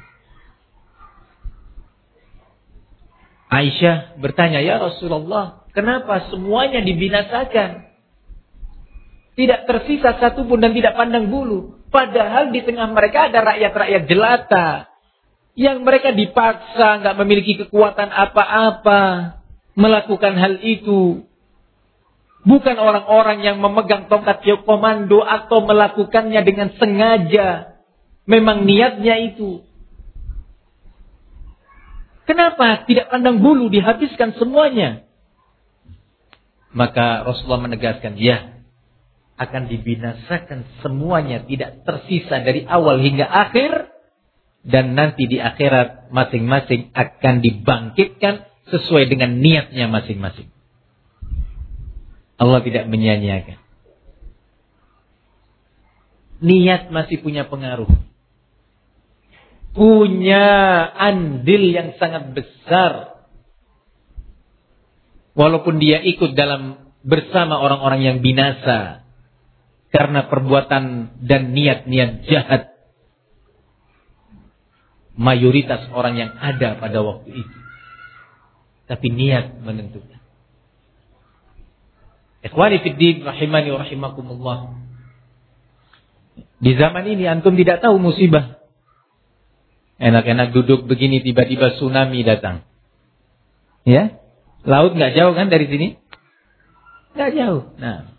Aisyah bertanya, "Ya Rasulullah, kenapa semuanya dibinasakan? Tidak tersisa satupun dan tidak pandang bulu. Padahal di tengah mereka ada rakyat-rakyat jelata. Yang mereka dipaksa, nggak memiliki kekuatan apa-apa melakukan hal itu. Bukan orang-orang yang memegang tongkat komando atau melakukannya dengan sengaja. Memang niatnya itu. Kenapa tidak pandang bulu dihabiskan semuanya?" Maka Rasulullah menegaskan, ya, akan dibinasakan semuanya, tidak tersisa dari awal hingga akhir. dan nanti di akhirat masing-masing akan dibangkitkan sesuai dengan niatnya masing-masing. Allah tidak menyia-nyiakan. Niat masih punya pengaruh. Punya andil yang sangat besar. Walaupun dia ikut dalam bersama orang-orang yang binasa karena perbuatan dan niat-niat jahat mayoritas orang yang ada pada waktu itu. Tapi niat menentukan. Ikhwani fiddin rahimani wa rahimakumullah. Di zaman ini antum tidak tahu musibah. Enak-enak duduk begini tiba-tiba tsunami datang. Ya? Laut enggak jauh kan dari sini? Enggak jauh. Nah.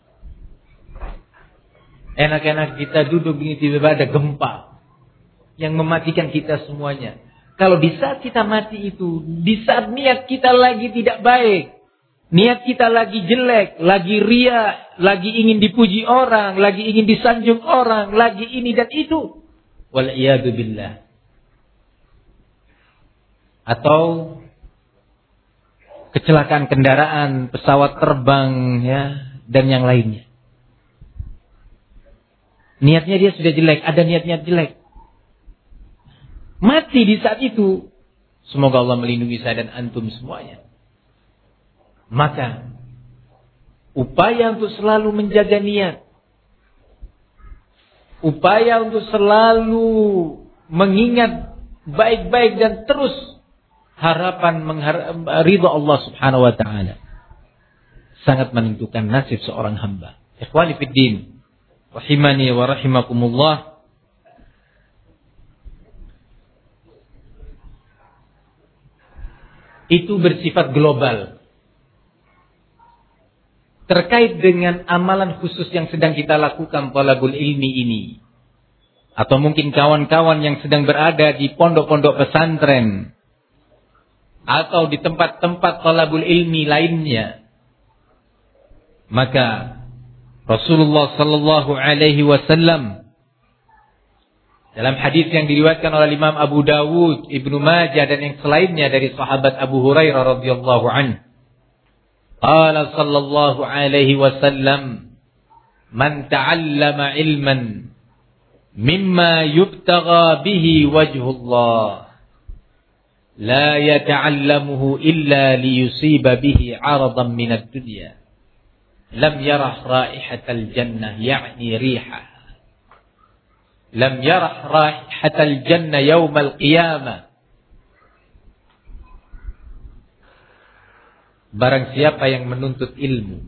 Enak-enak kita duduk begini tiba-tiba ada gempa yang mematikan kita semuanya. Kalau di saat kita mati itu, di saat niat kita lagi tidak baik, niat kita lagi jelek, lagi ria, lagi ingin dipuji orang, lagi ingin disanjung orang, lagi ini dan itu, wal'iyadu billah. Atau kecelakaan kendaraan, pesawat terbang, ya, dan yang lainnya. Niatnya dia sudah jelek, ada niat-niat jelek. Mati di saat itu. Semoga Allah melindungi saya dan antum semuanya. Maka upaya untuk selalu menjaga niat, upaya untuk selalu mengingat baik-baik dan terus harapan mengharap ridha Allah Subhanahu wa taala sangat menentukan nasib seorang hamba. Ikhwani fiddin rahimani wa rahimakumullah. Itu bersifat global. Terkait dengan amalan khusus yang sedang kita lakukan talabul ilmi ini. Atau mungkin kawan-kawan yang sedang berada di pondok-pondok pesantren. Atau di tempat-tempat talabul ilmi lainnya. Maka Rasulullah sallallahu alaihi wasallam dalam hadis yang diriwayatkan oleh Imam Abu Dawud, Ibnu Majah dan yang selainnya dari sahabat Abu Hurairah radhiyallahu anhu, qala sallallahu alaihi wasallam, man ta'allama ilman mimma yubtagha bihi wajhullah la yata'allamuhu illa liyusiba bihi 'aradan minad dunya lam yarah raihatal jannah ya'ni riha lam yarah raihatal jannah yaumal qiyamah. Barang siapa yang menuntut ilmu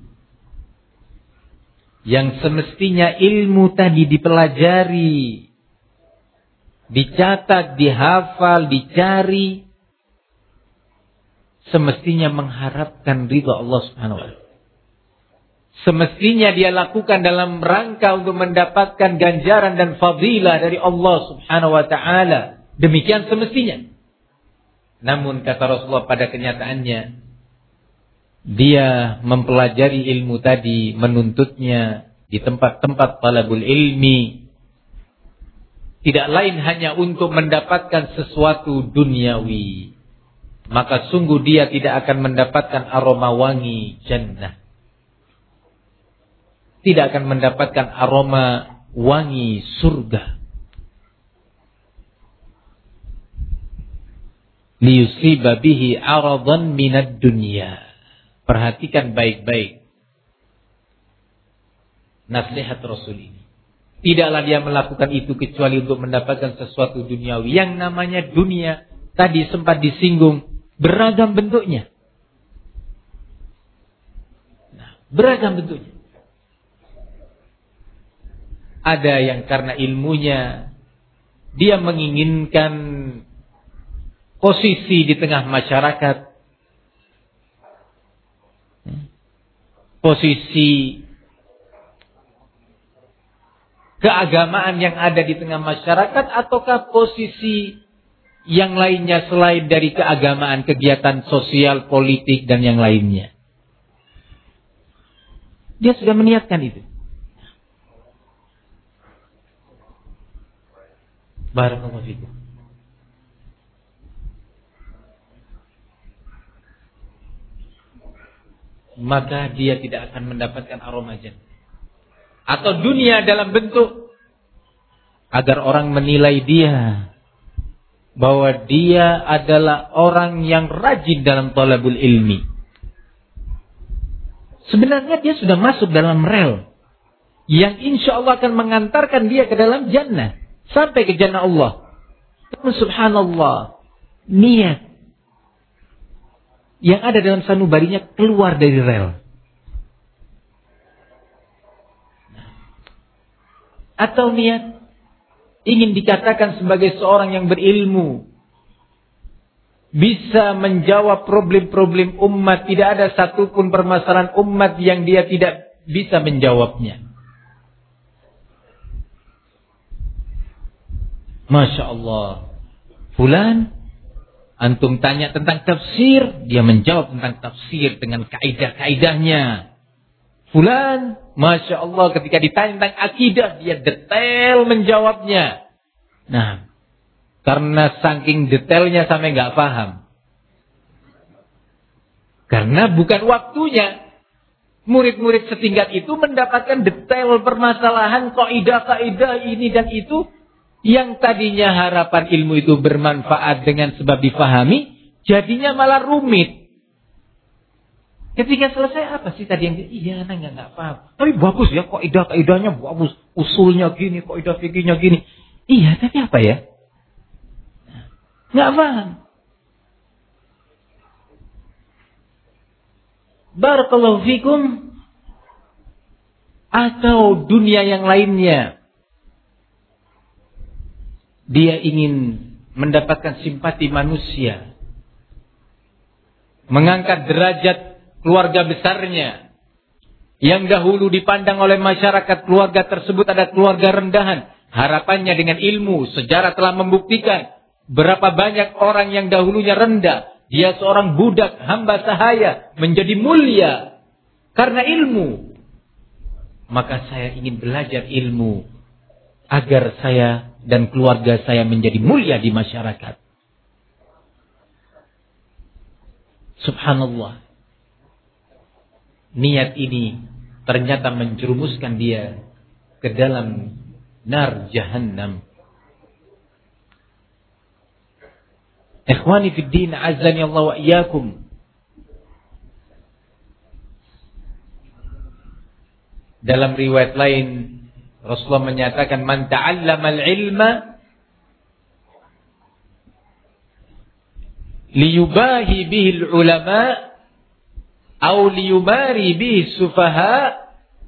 yang semestinya ilmu tadi dipelajari, dicatat, dihafal, dicari, semestinya mengharapkan ridha Allah Subhanahu wa taala. Semestinya dia lakukan dalam rangka untuk mendapatkan ganjaran dan fadilah dari Allah Subhanahu wa taala. Demikian semestinya. Namun kata Rasulullah pada kenyataannya, dia mempelajari ilmu tadi, menuntutnya di tempat-tempat talabul ilmi, tidak lain hanya untuk mendapatkan sesuatu duniawi. Maka sungguh dia tidak akan mendapatkan aroma wangi jannah. Tidak akan mendapatkan aroma wangi surga. Liyusiba bihi 'aradan minad dunya. Perhatikan baik-baik nasihat Rasul ini. Tidaklah dia melakukan itu kecuali untuk mendapatkan sesuatu duniawi. Yang namanya dunia tadi sempat disinggung, beragam bentuknya. Nah, beragam bentuknya. Ada yang karena ilmunya dia menginginkan posisi di tengah masyarakat, posisi keagamaan yang ada di tengah masyarakat, ataukah posisi yang lainnya selain dari keagamaan, kegiatan sosial, politik dan yang lainnya. Dia sudah meniatkan itu. Barakallahu fikum. maka dia tidak akan mendapatkan aroma jannah. Atau dunia dalam bentuk agar orang menilai dia bahwa dia adalah orang yang rajin dalam thalabul ilmi. Sebenarnya dia sudah masuk dalam rel yang insya Allah akan mengantarkan dia ke dalam jannah, sampai ke jannah Allah. Namun subhanallah, niat yang ada dalam sanubarinya keluar dari rel. Atau niat ingin dikatakan sebagai seorang yang berilmu, bisa menjawab problem-problem umat, tidak ada satupun permasalahan umat yang dia tidak bisa menjawabnya. Masya Allah. Fulan, antum tanya tentang tafsir, dia menjawab tentang tafsir dengan kaidah-kaidahnya. Fulan, Masya Allah, ketika ditanya tentang akidah, dia detail menjawabnya. Nah, karena saking detailnya sampai nggak paham. Karena bukan waktunya. Murid-murid setingkat itu mendapatkan detail permasalahan, kaidah-kaidah ini dan itu, yang tadinya harapan ilmu itu bermanfaat dengan sebab difahami, jadinya malah rumit. Ketika selesai, apa sih tadi yang iya, nggak nggak paham. Tapi bagus ya, kaidah-kaidahnya bagus, usulnya gini, kaidah fikihnya gini. Iya, tapi apa ya? Nggak paham. Barakallahu fikum. Atau dunia yang lainnya. Dia ingin mendapatkan simpati manusia, mengangkat derajat keluarga besarnya, yang dahulu dipandang oleh masyarakat keluarga tersebut ada keluarga rendahan. Harapannya dengan ilmu, sejarah telah membuktikan berapa banyak orang yang dahulunya rendah, dia seorang budak, hamba sahaya, menjadi mulia karena ilmu. Maka saya ingin belajar ilmu agar saya dan keluarga saya menjadi mulia di masyarakat. Subhanallah. Niat ini ternyata menjerumuskan dia ke dalam nar jahannam. Ikhwani fid din, azani Allah wa iyyakum. Dalam riwayat lain Rasulullah menyatakan, man ta'allama al-ilma liyubahi bihi al-ulama atau liyumari bihi sufaha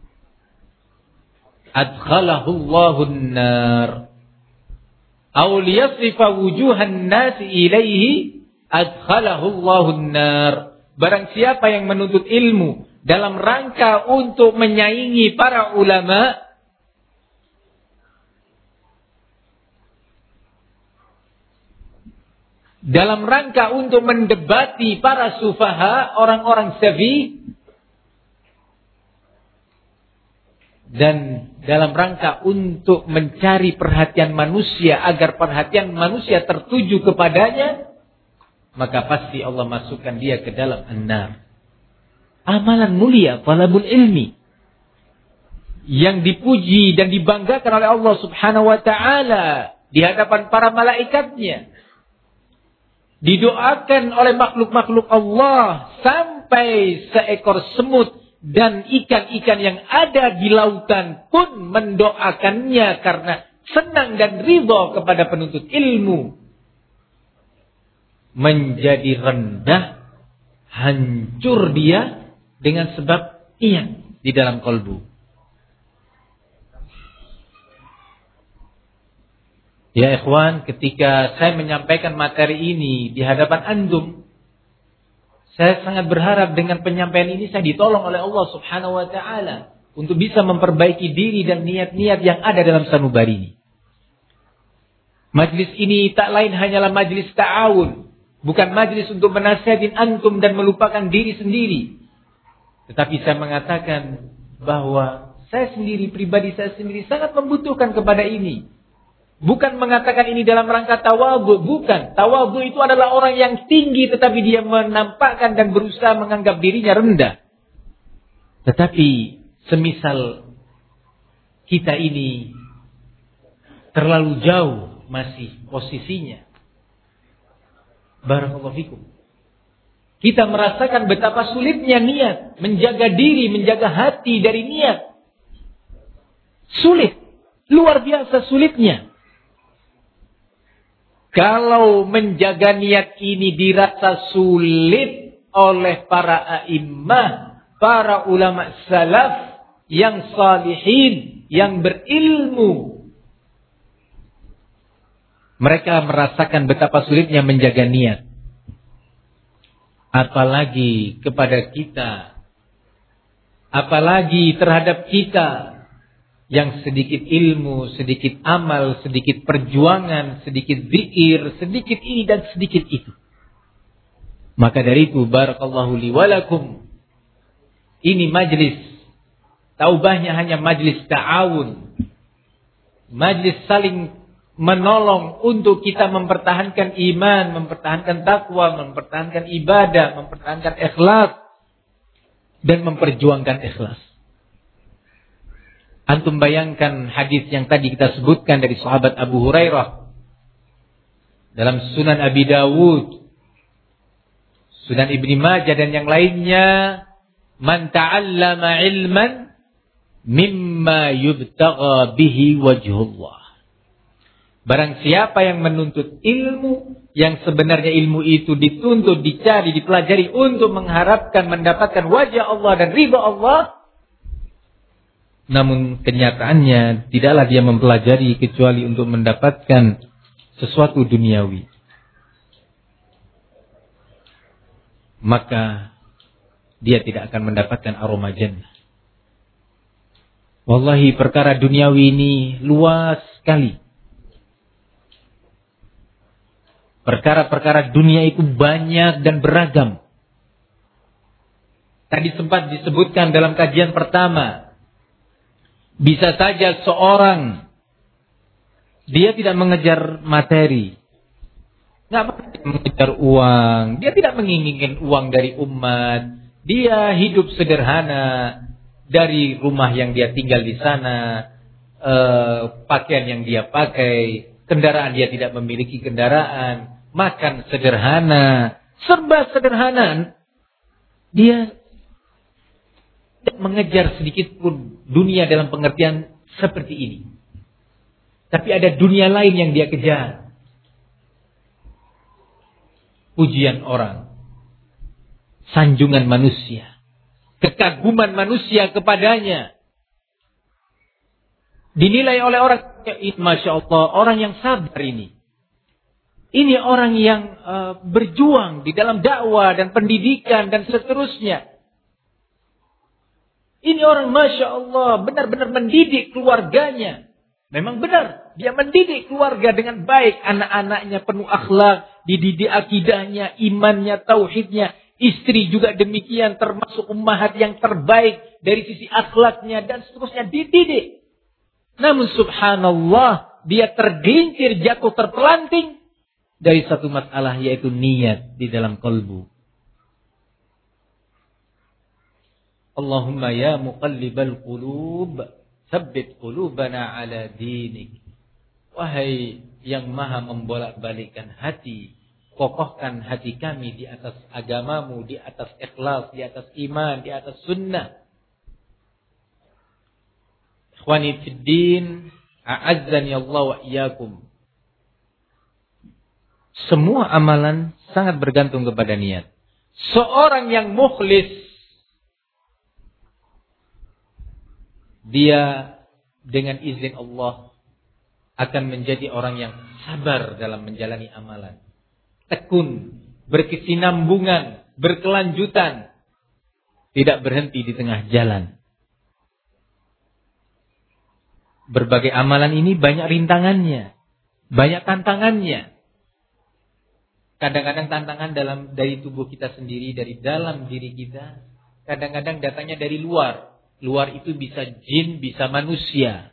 adkhalahu Allahu an-nar atau liyasrifa wujuhan nas ilaihi adkhalahu Allahu an-nar. Barang siapa yang menuntut ilmu dalam rangka untuk menyaingi para ulama, dalam rangka untuk mendebati para sufaha, orang-orang safi, dan dalam rangka untuk mencari perhatian manusia agar perhatian manusia tertuju kepadanya, maka pasti Allah masukkan dia ke dalam an-nar. Amalan mulia, talabul ilmi, yang dipuji dan dibanggakan oleh Allah Subhanahu wa ta'ala di hadapan para malaikatnya, didoakan oleh makhluk-makhluk Allah, sampai seekor semut dan ikan-ikan yang ada di lautan pun mendoakannya karena senang dan ridha kepada penuntut ilmu. Menjadi rendah, hancur dia dengan sebab iyan di dalam kolbu. Ya ikhwan, ketika saya menyampaikan materi ini di hadapan antum, saya sangat berharap dengan penyampaian ini saya ditolong oleh Allah Subhanahu wa ta'ala untuk bisa memperbaiki diri dan niat-niat yang ada dalam sanubari ini. Majlis ini tak lain hanyalah majlis ta'awun, bukan majlis untuk menasihatin antum dan melupakan diri sendiri. Tetapi saya mengatakan bahwa saya sendiri, pribadi saya sendiri sangat membutuhkan kepada ini. Bukan mengatakan ini dalam rangka tawadhu, bukan. Tawadhu itu adalah orang yang tinggi tetapi dia menampakkan dan berusaha menganggap dirinya rendah. Tetapi semisal kita ini terlalu jauh masih posisinya, barakallahu fikum, kita merasakan betapa sulitnya niat, menjaga diri, menjaga hati dari niat. Sulit, luar biasa sulitnya. Kalau menjaga niat ini dirasa sulit oleh para a'immah, para ulama salaf yang salihin, yang berilmu, mereka merasakan betapa sulitnya menjaga niat. Apalagi kepada kita, apalagi terhadap kita yang sedikit ilmu, sedikit amal, sedikit perjuangan, sedikit zikir, sedikit ini dan sedikit itu. Maka dari itu, barakallahu li walakum, ini majlis taubahnya hanya majlis ta'awun, majlis saling menolong untuk kita mempertahankan iman, mempertahankan takwa, mempertahankan ibadah, mempertahankan ikhlas, dan memperjuangkan ikhlas. Antum bayangkan hadis yang tadi kita sebutkan dari sahabat Abu Hurairah dalam Sunan Abi Dawud, Sunan Ibni Majah dan yang lainnya, man ta'allama ilman mimma yubtagha bihi wajhullah. Barang siapa yang menuntut ilmu, yang sebenarnya ilmu itu dituntut, dicari, dipelajari untuk mengharapkan mendapatkan wajah Allah dan ridha Allah, namun kenyataannya tidaklah dia mempelajari kecuali untuk mendapatkan sesuatu duniawi, maka dia tidak akan mendapatkan aroma jannah. Wallahi perkara duniawi ini luas sekali. Perkara-perkara dunia itu banyak dan beragam. Tadi sempat disebutkan dalam kajian pertama, bisa saja seorang dia tidak mengejar materi, nggak mengejar uang, dia tidak menginginkan uang dari umat, dia hidup sederhana dari rumah yang dia tinggal di sana, eh, pakaian yang dia pakai, kendaraan dia tidak memiliki kendaraan, makan sederhana, serba sederhana. Dia tidak mengejar sedikit pun dunia dalam pengertian seperti ini. Tapi ada dunia lain yang dia kejar. Pujian orang, sanjungan manusia, kekaguman manusia kepadanya. Dinilai oleh orang, Masya Allah, orang yang sabar ini. Ini orang yang uh, berjuang di dalam dakwah dan pendidikan dan seterusnya. Ini orang Masya Allah benar-benar mendidik keluarganya. Memang benar, dia mendidik keluarga dengan baik. Anak-anaknya penuh akhlak, dididik akidahnya, imannya, tauhidnya. Istri juga demikian, termasuk ummahat yang terbaik dari sisi akhlaknya dan seterusnya, dididik. Namun subhanallah, dia tergelincir, jatuh terpelanting dari satu masalah, yaitu niat di dalam kalbu. Allahumma ya muqallibal qulub, tsabbit qulubana ala dinik. Wahai yang maha membolak-balikkan hati, kokohkan hati kami di atas agamamu, di atas ikhlas, di atas iman, di atas sunnah. Ikhwani fid din, a'azzani Allah wa iyyakum. Semua amalan sangat bergantung kepada niat. Seorang yang mukhlis, dia dengan izin Allah akan menjadi orang yang sabar dalam menjalani amalan. Tekun, berkesinambungan, berkelanjutan, tidak berhenti di tengah jalan. Berbagai amalan ini banyak rintangannya, banyak tantangannya. Kadang-kadang tantangan dalam dari tubuh kita sendiri, dari dalam diri kita. Kadang-kadang datangnya dari luar. Luar itu bisa jin, bisa manusia,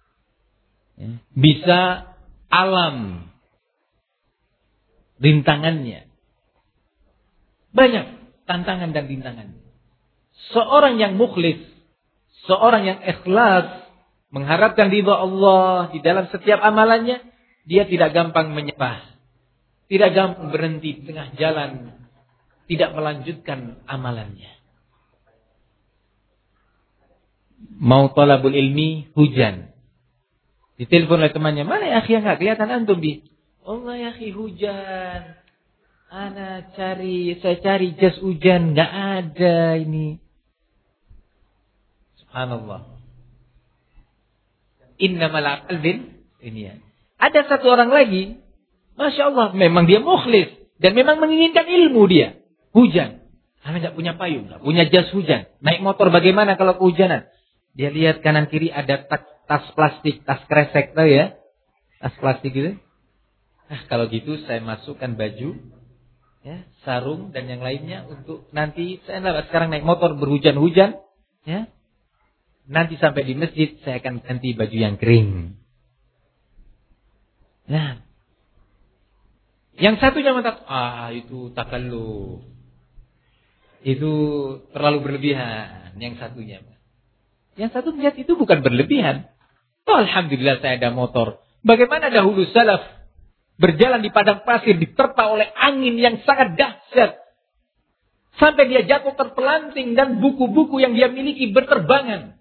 bisa alam. Rintangannya banyak, tantangan dan rintangan. Seorang yang mukhlis, seorang yang ikhlas, mengharapkan ridha Allah di dalam setiap amalannya, dia tidak gampang menyerah. Tidak gampang berhenti di tengah jalan, tidak melanjutkan amalannya. Mau talabul ilmi, hujan. Ditelepon oleh temannya, mana ya akhi yang gak kelihatan antum bi? Allah ya akhi, hujan. Ana cari, saya cari jas hujan, gak ada ini. Subhanallah. Innamal a'mal bin niyyat. Ada satu orang lagi, Masya Allah, memang dia mukhlis dan memang menginginkan ilmu dia. Hujan. Ana gak punya payung, gak punya jas hujan. Naik motor bagaimana kalau kehujanan? Dia lihat kanan kiri ada tas, tas plastik, tas kresek tahu ya? Tas plastik gitu. Ah, kalau gitu saya masukkan baju, ya, sarung dan yang lainnya untuk nanti saya enggak sekarang naik motor berhujan-hujan, ya. Nanti sampai di masjid saya akan ganti baju yang kering. Nah, yang satunya mengatakan, ah itu takalluf. Itu terlalu berlebihan. Yang satunya. Yang satu melihat itu bukan berlebihan. Oh, alhamdulillah saya ada motor. Bagaimana dahulu salaf berjalan di padang pasir diterpa oleh angin yang sangat dahsyat. Sampai dia jatuh terpelanting dan buku-buku yang dia miliki berterbangan.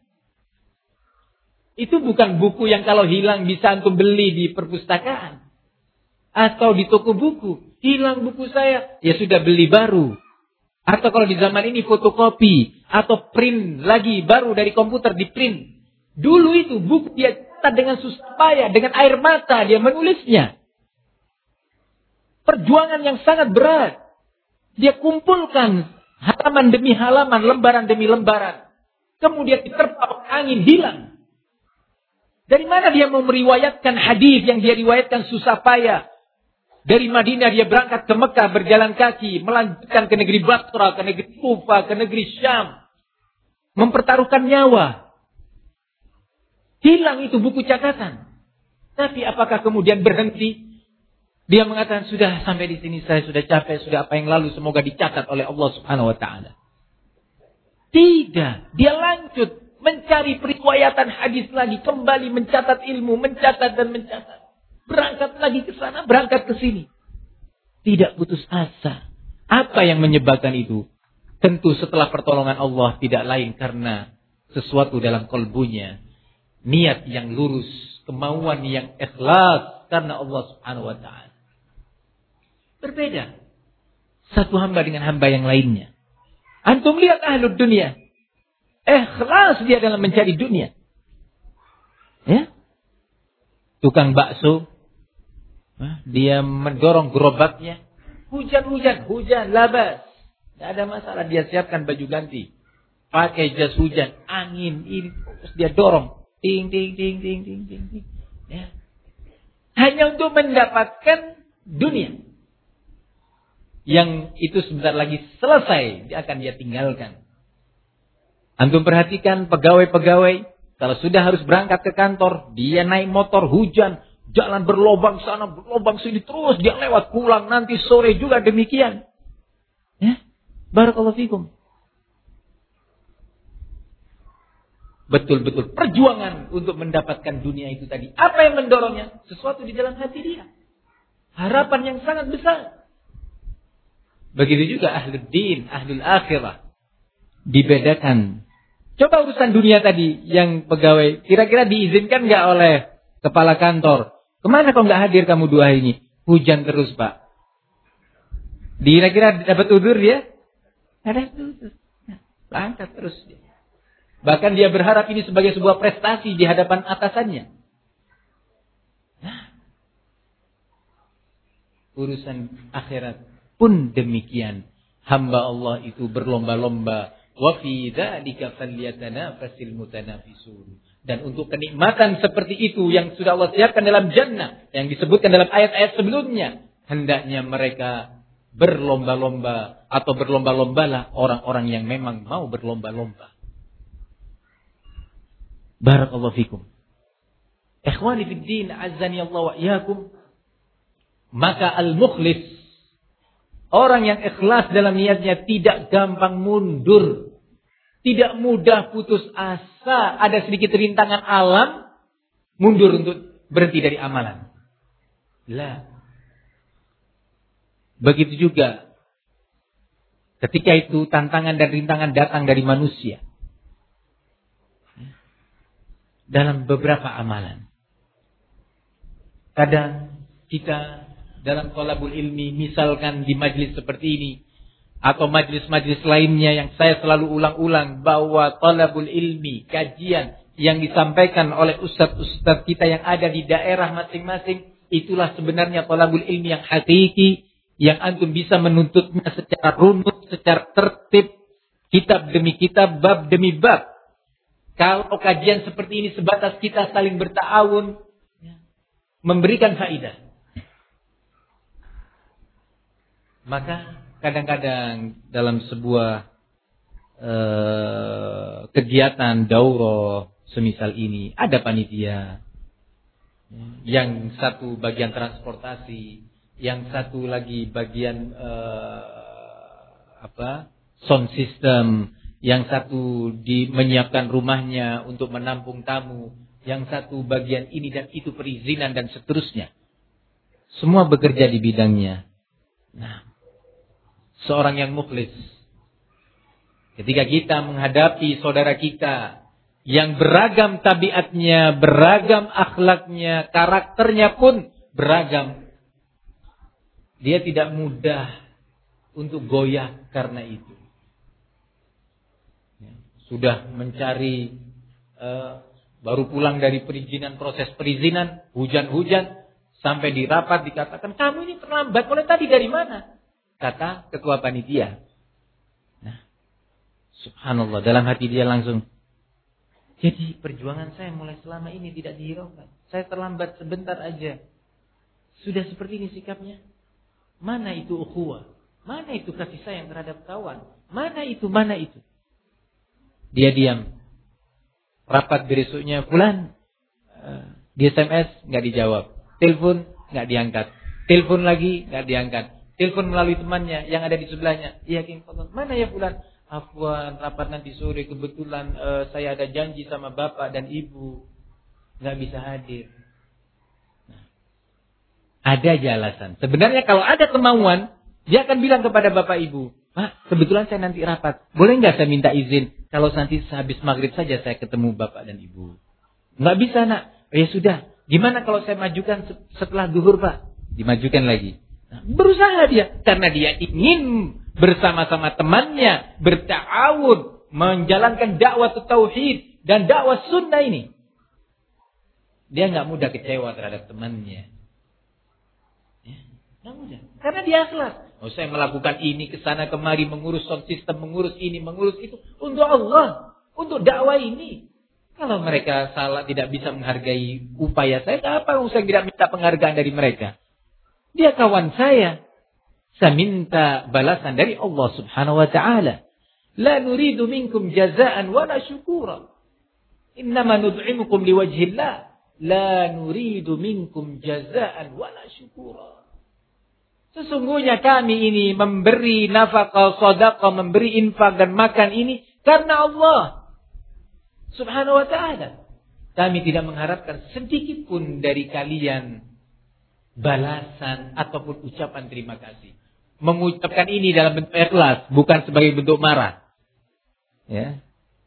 Itu bukan buku yang kalau hilang bisa antum beli di perpustakaan. Atau di toko buku. Hilang buku saya, ya sudah beli baru. Atau kalau di zaman ini fotokopi. Atau print lagi baru dari komputer di print. Dulu itu buku dia cetak dengan susah payah, dengan air mata dia menulisnya. Perjuangan yang sangat berat. Dia kumpulkan halaman demi halaman, lembaran demi lembaran. Kemudian diterpa angin, hilang. Dari mana dia mau meriwayatkan hadis yang dia riwayatkan susah payah? Dari Madinah dia berangkat ke Mekah berjalan kaki, melanjutkan ke negeri Basra, ke negeri Kufa, ke negeri Syam. Mempertaruhkan nyawa. Hilang itu buku catatan. Tapi apakah kemudian berhenti? Dia mengatakan, sudah sampai di sini saya sudah capek, sudah apa yang lalu semoga dicatat oleh Allah Subhanahu wa taala. Tidak, dia lanjut mencari periwayatan hadis lagi, kembali mencatat ilmu, mencatat dan mencatat. Berangkat lagi ke sana, berangkat ke sini. Tidak putus asa. Apa yang menyebabkan itu? Tentu setelah pertolongan Allah tidak lain karena sesuatu dalam kalbunya. Niat yang lurus, kemauan yang ikhlas karena Allah Subhanahu wa taala. Berbeda satu hamba dengan hamba yang lainnya. Antum lihat ahlud dunia. Ikhlas dia dalam mencari dunia. Ya? Tukang bakso, dia mendorong gerobaknya. Hujan-hujan, hujan, labas. Tidak ada masalah, dia siapkan baju ganti. Pakai jas hujan, angin, ini. Terus dia dorong. Ting, ting, ting, ting, ting, ting, ting. Ya. Hanya untuk mendapatkan dunia. Yang itu sebentar lagi selesai, dia akan dia tinggalkan. Antum perhatikan pegawai-pegawai, kalau sudah harus berangkat ke kantor, dia naik motor hujan, jalan berlobang sana, berlobang sini, terus dia lewat pulang, nanti sore juga demikian. Ya, barakallahu fikum. Betul-betul perjuangan untuk mendapatkan dunia itu tadi. Apa yang mendorongnya? Sesuatu di dalam hati dia. Harapan yang sangat besar. Begitu juga ahlul din, ahlul akhirah. Dibedakan. Coba urusan dunia tadi yang pegawai. Kira-kira diizinkan gak oleh kepala kantor? Kemana kau gak hadir kamu dua hari ini? Hujan terus pak. Kira-kira dapat udur dia? Ada udur. Langkat terus dia. Bahkan dia berharap ini sebagai sebuah prestasi di hadapan atasannya. Nah, urusan akhirat pun demikian. Hamba Allah itu berlomba-lomba. Wa fi dzalika falyatanafasil mutanafisun. Dan untuk kenikmatan seperti itu yang sudah Allah siapkan dalam jannah, yang disebutkan dalam ayat-ayat sebelumnya, hendaknya mereka berlomba-lomba atau berlomba-lombalah orang-orang yang memang mau berlomba-lomba. Barakallahu fikum. Ikhwani fid din, azzani Allah wa iyyakum. Maka al-mukhlis, orang yang ikhlas dalam niatnya, tidak gampang mundur. Tidak mudah putus asa, ada sedikit rintangan alam, mundur untuk berhenti dari amalan. Lah. Begitu juga ketika itu tantangan dan rintangan datang dari manusia dalam beberapa amalan. Kadang kita dalam thalabul ilmi, misalkan di majlis seperti ini atau majlis-majlis lainnya yang saya selalu ulang-ulang, bahwa thalabul ilmi, kajian yang disampaikan oleh ustadz-ustadz kita yang ada di daerah masing-masing, itulah sebenarnya thalabul ilmi yang hakiki, yang antum bisa menuntutnya secara runut, secara tertib, kitab demi kitab, bab demi bab. Kalau kajian seperti ini sebatas kita saling berta'awun, memberikan faidah, maka kadang-kadang dalam sebuah uh, kegiatan daurah semisal ini, ada panitia, yang satu bagian transportasi, yang satu lagi bagian uh, apa sound system, yang satu di menyiapkan rumahnya untuk menampung tamu, yang satu bagian ini dan itu perizinan dan seterusnya. Semua bekerja di bidangnya. Nah, seorang yang mukhlis, ketika kita menghadapi saudara kita yang beragam tabiatnya, beragam akhlaknya, karakternya pun beragam, dia tidak mudah untuk goyah karena itu. Sudah mencari, uh, baru pulang dari perizinan, proses perizinan, hujan-hujan, sampai di rapat dikatakan, kamu ini terlambat, mulai tadi dari mana? Kata ketua panitia. Nah, subhanallah, dalam hati dia langsung, jadi perjuangan saya mulai selama ini tidak dihiraukan. Saya terlambat sebentar aja, sudah seperti ini sikapnya. Mana itu ukhuwah? Mana itu kasih sayang terhadap kawan? Mana itu, mana itu? Dia diam. Rapat besoknya, fulan, uh, di S M S nggak dijawab, telepon nggak diangkat, telepon lagi nggak diangkat, telepon melalui temannya yang ada di sebelahnya. Iya, King Fadl, mana ya fulan? Afwan, rapat nanti sore, kebetulan uh, saya ada janji sama bapak dan ibu, nggak bisa hadir. Nah, ada aja alasan. Sebenarnya kalau ada kemauan, dia akan bilang kepada bapak ibu, Pak, kebetulan saya nanti rapat, boleh nggak saya minta izin? Kalau nanti sehabis maghrib saja saya ketemu bapak dan ibu. Nggak bisa, nak. Oh, ya sudah. Gimana kalau saya majukan setelah duhur, Pak? Dimajukan lagi. Nah, berusaha dia, karena dia ingin bersama-sama temannya berta'awun, menjalankan dakwah tauhid dan dakwah sunnah ini. Dia nggak mudah kecewa terhadap temannya. Ya, nggak mudah, karena dia ikhlas. Oh, saya melakukan ini ke sana kemari, mengurus sound system, mengurus ini, mengurus itu untuk Allah, untuk dakwah ini. Kalau mereka salah, tidak bisa menghargai upaya saya, apa saya tidak minta penghargaan dari mereka? Dia kawan saya. Saya minta balasan dari Allah Subhanahu wa taala. La nuridu minkum jazaan wala syukura. Innama nud'imukum liwajhillah. La nuridu minkum jazaan wala syukura. Sesungguhnya kami ini memberi nafkah, sedekah, memberi infak dan makan ini karena Allah Subhanahu wa taala. Kami tidak mengharapkan sedikit pun dari kalian balasan ataupun ucapan terima kasih. Mengucapkan ini dalam bentuk ikhlas, bukan sebagai bentuk marah. Ya.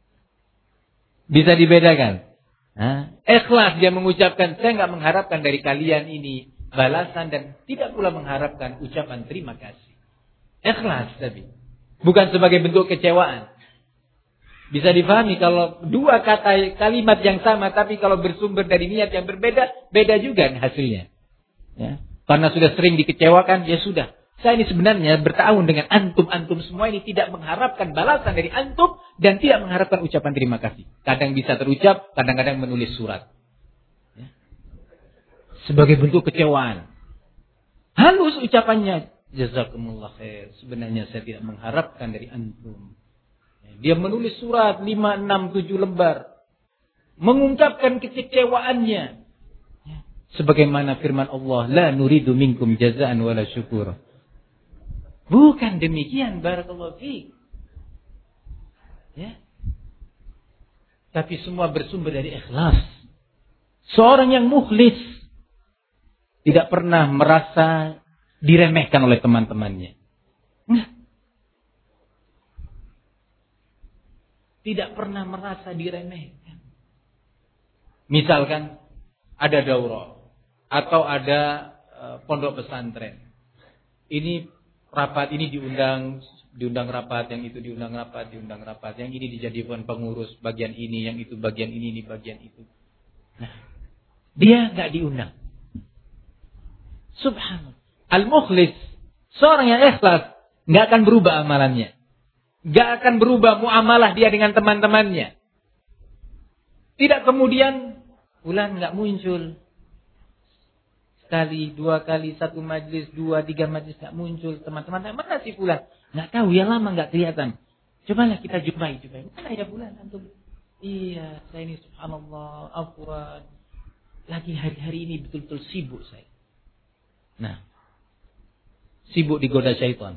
Bisa dibedakan. Nah, ikhlas dia mengucapkan, saya enggak mengharapkan dari kalian ini balasan dan tidak pula mengharapkan ucapan terima kasih. Ikhlas tapi bukan sebagai bentuk kecewaan. Bisa difahami kalau dua kata kalimat yang sama tapi kalau bersumber dari niat yang berbeda, beda juga hasilnya. Ya. Karena sudah sering dikecewakan, ya sudah. Saya ini sebenarnya bertahun dengan antum-antum semua ini tidak mengharapkan balasan dari antum dan tidak mengharapkan ucapan terima kasih. Kadang bisa terucap, kadang-kadang menulis surat. Sebagai bentuk kecewaan. Halus ucapannya. Jazakumullah khair. Sebenarnya saya tidak mengharapkan dari antum. Dia menulis surat lima, enam, tujuh lembar. Mengungkapkan kekecewaannya. Sebagaimana firman Allah. La nuridu minkum jazaan wala syukur. Bukan demikian. Barakallahu fiik. Ya. Tapi semua bersumber dari ikhlas. Seorang yang mukhlis tidak pernah merasa diremehkan oleh teman-temannya. Nah. Tidak pernah merasa diremehkan. Misalkan ada daurah atau ada uh, pondok pesantren. Ini rapat ini diundang diundang rapat, yang itu diundang rapat, diundang rapat, yang ini dijadikan pengurus bagian ini, yang itu bagian ini, ini bagian itu. Nah, dia enggak diundang. Subhanallah. Al-mukhlis, seorang yang ikhlas, enggak akan berubah amalannya. Enggak akan berubah muamalah dia dengan teman-temannya. Tidak kemudian bulan enggak muncul. Sekali, dua kali, satu majlis, dua, tiga majlis enggak muncul. Teman-teman, mana si fulan? Enggak tahu, ya lama enggak kelihatan. Cobalah kita jumpai, jumpai. Mana ya fulan antum? Iya, saya ini subhanallah, afwan. Lagi hari-hari ini betul-betul sibuk saya. Nah, sibuk digoda syaitan.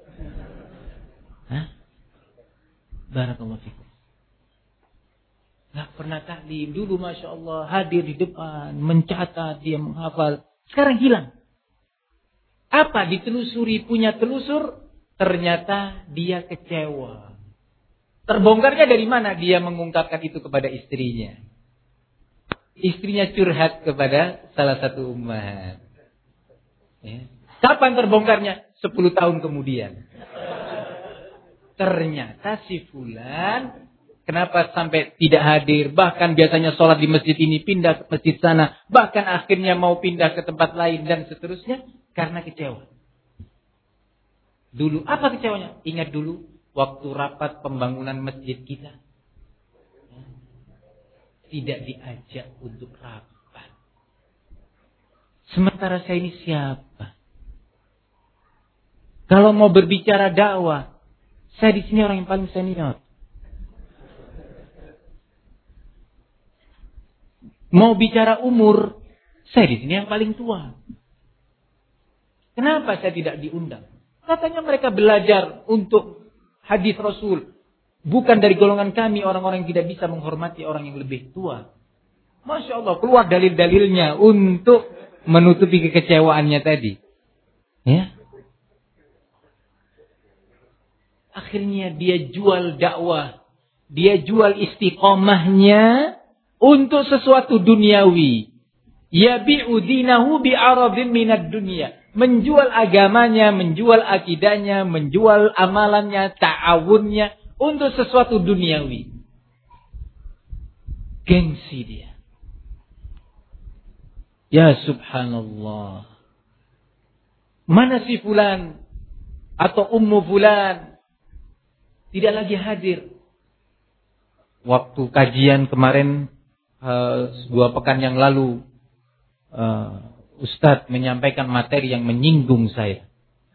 Hah? Barakallahu fikum. Nggak pernah taklim. Dulu Masya Allah hadir di depan, mencatat, dia menghafal. Sekarang hilang. Apa? Ditelusuri, punya telusur. Ternyata dia kecewa. Terbongkarnya dari mana? Dia mengungkapkan itu kepada istrinya. Istrinya curhat kepada salah satu ummahat. Ya. Kapan terbongkarnya? Sepuluh tahun kemudian. Ternyata si fulan kenapa sampai tidak hadir? Bahkan biasanya sholat di masjid ini pindah ke masjid sana. Bahkan akhirnya mau pindah ke tempat lain dan seterusnya. Karena kecewa. Dulu apa kecewanya? Ingat dulu waktu rapat pembangunan masjid kita. Tidak diajak untuk rapat. Sementara saya ini siapa? Kalau mau berbicara dakwah, saya di sini orang yang paling senior. Mau bicara umur, saya di sini yang paling tua. Kenapa saya tidak diundang? Katanya mereka belajar untuk hadis Rasul. Bukan dari golongan kami orang-orang yang tidak bisa menghormati orang yang lebih tua. Masya Allah, keluar dalil-dalilnya untuk menutupi kekecewaannya tadi. Ya. Akhirnya dia jual dakwah. Dia jual istiqomahnya untuk sesuatu duniawi. Yabi'u dinahu bi'aradin minad dunya. Menjual agamanya, menjual akidahnya, menjual amalannya, ta'awunnya untuk sesuatu duniawi. Gengsi dia. Ya subhanallah. Mana si fulan atau ummu fulan tidak lagi hadir. Waktu kajian kemarin uh, dua pekan yang lalu uh, Ustadz menyampaikan materi yang menyinggung saya.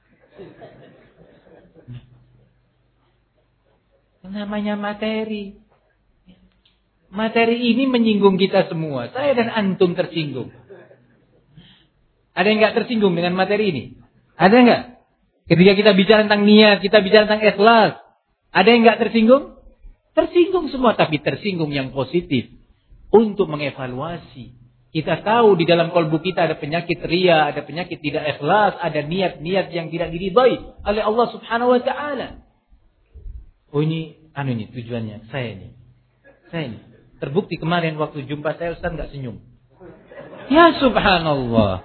Namanya materi. Materi ini menyinggung kita semua. Saya dan antum tersinggung. Ada yang gak tersinggung dengan materi ini? Ada enggak? Ketika kita bicara tentang niat, kita bicara tentang ikhlas, ada yang gak tersinggung? Tersinggung semua, tapi tersinggung yang positif. Untuk mengevaluasi. Kita tahu di dalam kalbu kita ada penyakit ria, ada penyakit tidak ikhlas, ada niat-niat yang tidak diridhai oleh Allah Subhanahu wa taala. Oh ini, anu ini tujuannya, saya ini. Saya ini. Terbukti kemarin waktu jumpa saya Ustaz enggak senyum. Ya subhanallah.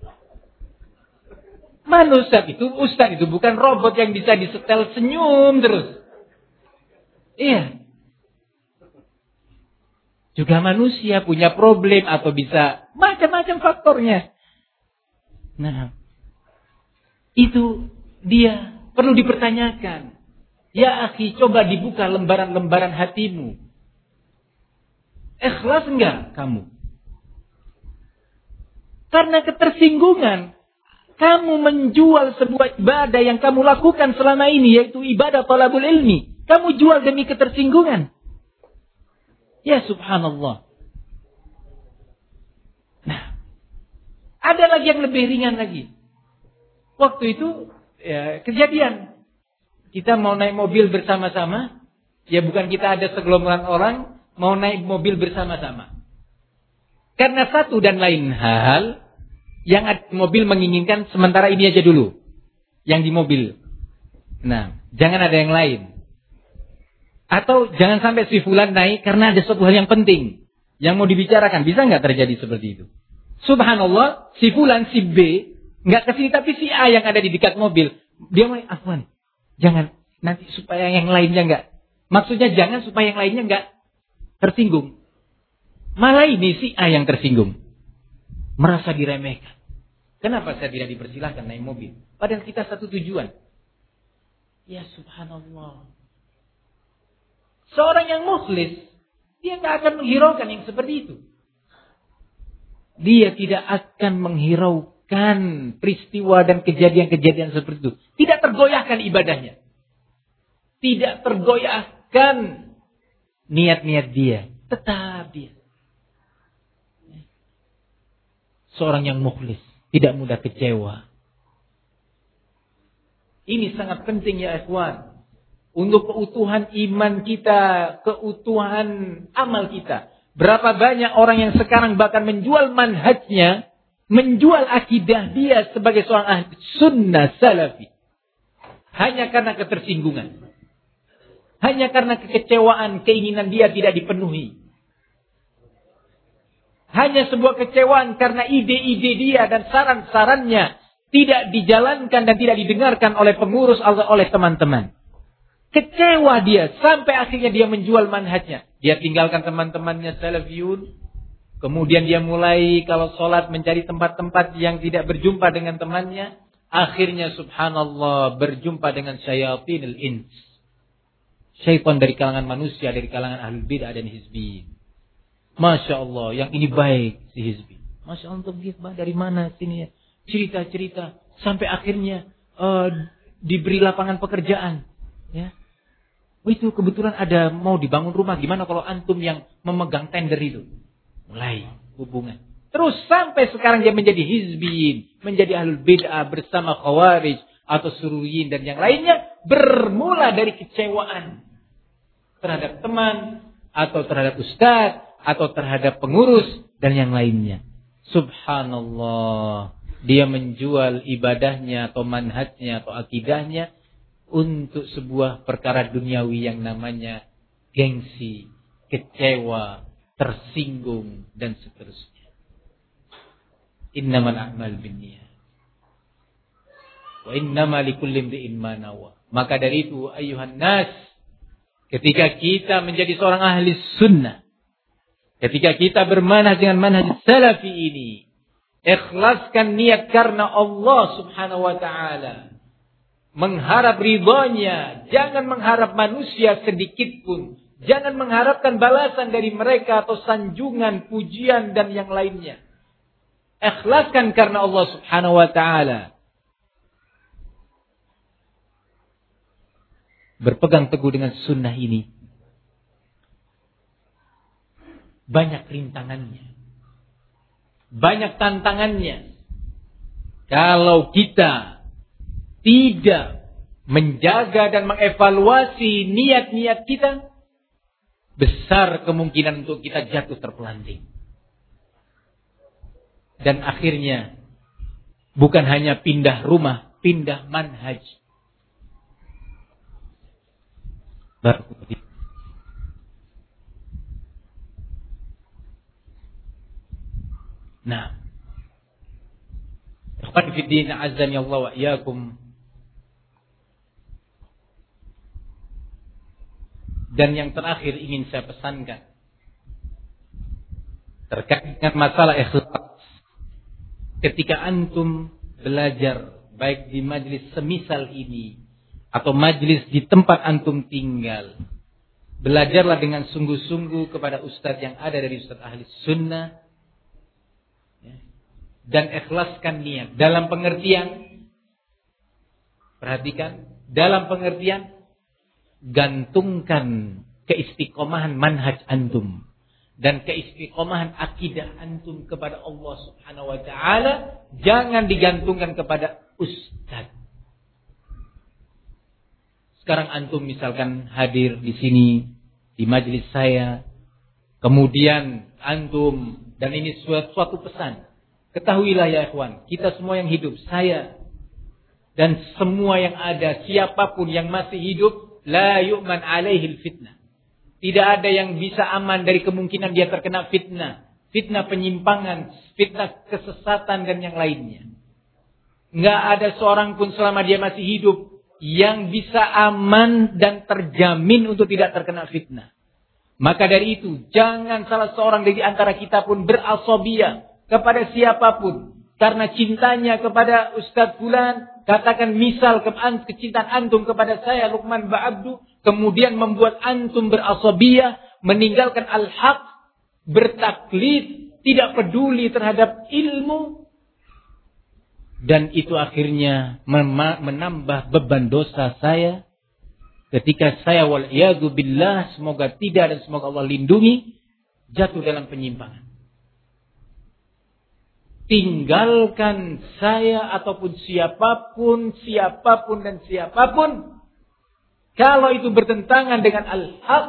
Mana Ustaz itu? Ustaz itu bukan robot yang bisa disetel senyum terus. Iya. Juga manusia punya problem atau bisa macam-macam faktornya. Nah, itu dia perlu dipertanyakan. Ya akhi, coba dibuka lembaran-lembaran hatimu. Ikhlas enggak kamu? Karena ketersinggungan, kamu menjual sebuah ibadah yang kamu lakukan selama ini, yaitu ibadah talabul ilmi. Kamu jual demi ketersinggungan. Ya subhanallah. Nah, ada lagi yang lebih ringan lagi. Waktu itu ya, kejadian. Kita mau naik mobil bersama-sama. Ya bukan kita ada segelompokan orang mau naik mobil bersama-sama. Karena satu dan lain hal, yang ada di mobil menginginkan sementara ini aja dulu. Yang di mobil. Nah, jangan ada yang lain. Atau jangan sampai si fulan naik karena ada suatu hal yang penting. Yang mau dibicarakan. Bisa nggak terjadi seperti itu? Subhanallah, si fulan, si B, nggak kesini tapi si A yang ada di dekat mobil. Dia mau, afwan, jangan. Nanti supaya yang lainnya nggak. Maksudnya jangan supaya yang lainnya nggak tersinggung. Malah ini si A yang tersinggung. Merasa diremehkan. Kenapa saya tidak dipersilahkan naik mobil? Padahal kita satu tujuan. Ya subhanallah. Seorang yang mukhlis, dia nggak akan menghiraukan yang seperti itu. Dia tidak akan menghiraukan peristiwa dan kejadian-kejadian seperti itu. Tidak tergoyahkan ibadahnya. Tidak tergoyahkan niat-niat dia. Tetap dia. Seorang yang mukhlis, tidak mudah kecewa. Ini sangat penting ya ikhwan. Untuk keutuhan iman kita, keutuhan amal kita. Berapa banyak orang yang sekarang bahkan menjual manhajnya, menjual akidah dia sebagai seorang ahli sunnah salafi. Hanya karena ketersinggungan. Hanya karena kekecewaan, keinginan dia tidak dipenuhi. Hanya sebuah kecewaan karena ide-ide dia dan saran-sarannya tidak dijalankan dan tidak didengarkan oleh pengurus atau oleh teman-teman. Kecewa dia sampai akhirnya dia menjual manhajnya. Dia tinggalkan teman-temannya salafiyun. Kemudian dia mulai kalau sholat mencari tempat-tempat yang tidak berjumpa dengan temannya. Akhirnya subhanallah berjumpa dengan syayatinil ins. Syaitan dari kalangan manusia, dari kalangan ahlul bid'ah dan hizbi. Masya Allah, yang ini baik si hizbi. Masya Allah, untuk dia dari mana sini ya? Cerita-cerita sampai akhirnya uh, diberi lapangan pekerjaan. Ya, oh, itu kebetulan ada mau dibangun rumah. Gimana kalau antum yang memegang tender itu? Mulai hubungan. Terus sampai sekarang dia menjadi hizbiyin, menjadi ahlul bid'ah bersama khawarij atau sururiyin dan yang lainnya. Bermula dari kecewaan terhadap teman atau terhadap ustaz atau terhadap pengurus dan yang lainnya. Subhanallah, dia menjual ibadahnya atau manhajnya atau akidahnya untuk sebuah perkara duniawi yang namanya gengsi, kecewa, tersinggung dan seterusnya. Innamal a'mal binniyat wa innamal likulli imri'in ma nawa. Maka dari itu ayuhan nas, ketika kita menjadi seorang ahli sunnah, ketika kita bermanhaj dengan manhaj salafi ini, ikhlaskan niat karena Allah subhanahu wa ta'ala. Mengharap ridhonya, jangan mengharap manusia sedikit pun. Jangan mengharapkan balasan dari mereka atau sanjungan, pujian dan yang lainnya. Ikhlaskan karena Allah subhanahu wa ta'ala. Berpegang teguh dengan sunnah ini. Banyak rintangannya. Banyak tantangannya. Kalau kita tidak menjaga dan mengevaluasi niat-niat kita, besar kemungkinan untuk kita jatuh terpelanting. Dan akhirnya bukan hanya pindah rumah, pindah manhaj. Nah, ikhwan fiddin azani Allah wa iyyakum. Dan yang terakhir ingin saya pesankan terkait dengan masalah ikhlas. Ketika antum belajar baik di majlis semisal ini atau majlis di tempat antum tinggal, belajarlah dengan sungguh-sungguh kepada ustadz yang ada dari ustadz ahli sunnah, dan ikhlaskan niat dalam pengertian, perhatikan, dalam pengertian gantungkan keistiqomahan manhaj antum dan keistiqomahan akidah antum kepada Allah subhanahu wa ta'ala. Jangan digantungkan kepada ustaz. Sekarang antum misalkan hadir di sini di majelis saya, Kemudian antum, dan ini suatu, suatu pesan. Ketahuilah ya ikhwan, kita semua yang hidup, saya dan semua yang ada, siapapun yang masih hidup, la yu'man alaihil fitnah. Tidak ada yang bisa aman dari kemungkinan dia terkena fitnah. Fitnah penyimpangan, fitnah kesesatan dan yang lainnya. Nggak ada seorang pun selama dia masih hidup yang bisa aman dan terjamin untuk tidak terkena fitnah. Maka dari itu, jangan salah seorang dari antara kita pun berasobiyah kepada siapapun. Karena cintanya kepada Ustadz Fulan, katakan misal kecintaan antum kepada saya, Luqman Ba'abdu, kemudian membuat antum berasobiyah, meninggalkan al-haq, bertaklid, tidak peduli terhadap ilmu. Dan itu akhirnya menambah beban dosa saya. Ketika saya wal'iyadu billah, semoga tidak dan semoga Allah lindungi, jatuh dalam penyimpangan. Tinggalkan saya ataupun siapapun, siapapun dan siapapun. Kalau itu bertentangan dengan al-haq,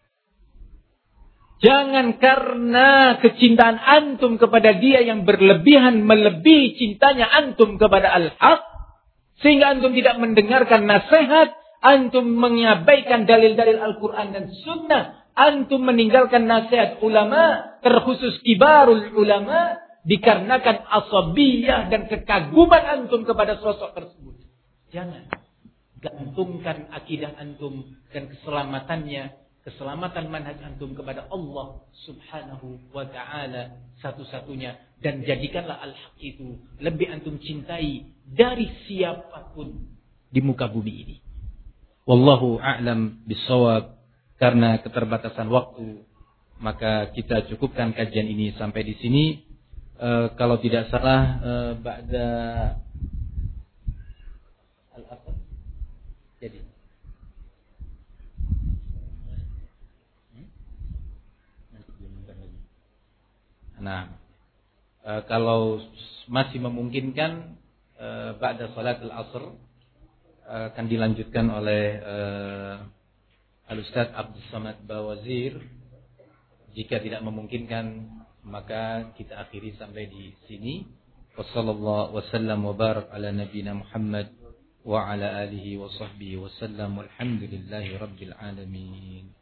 jangan karena kecintaan antum kepada dia yang berlebihan melebihi cintanya antum kepada al-haq, sehingga antum tidak mendengarkan nasihat, antum mengabaikan dalil-dalil Al-Quran dan Sunnah, antum meninggalkan nasihat ulama, terkhusus kibarul ulama, dikarenakan asabiyah dan kekaguman antum kepada sosok tersebut. Jangan gantungkan akidah antum dan keselamatannya, keselamatan manhaj antum kepada Allah subhanahu wa ta'ala satu-satunya. Dan jadikanlah al-haq itu lebih antum cintai dari siapapun di muka bumi ini. Wallahu a'lam bissawab. Karena keterbatasan waktu, maka kita cukupkan kajian ini sampai di sini. E, kalau tidak salah, e, ba'da al-asr. Jadi. Nah, e, kalau masih memungkinkan, e, ba'da salat al-asr akan dilanjutkan oleh uh, Al-Ustaz Abdul Samad Bawazir. Jika tidak memungkinkan, maka kita akhiri sampai di sini. Wassallallahu wasallam wa barak ala nabiyina Muhammad wa ala alihi wa sahbihi wasallam. Walhamdulillahi rabbil alamin.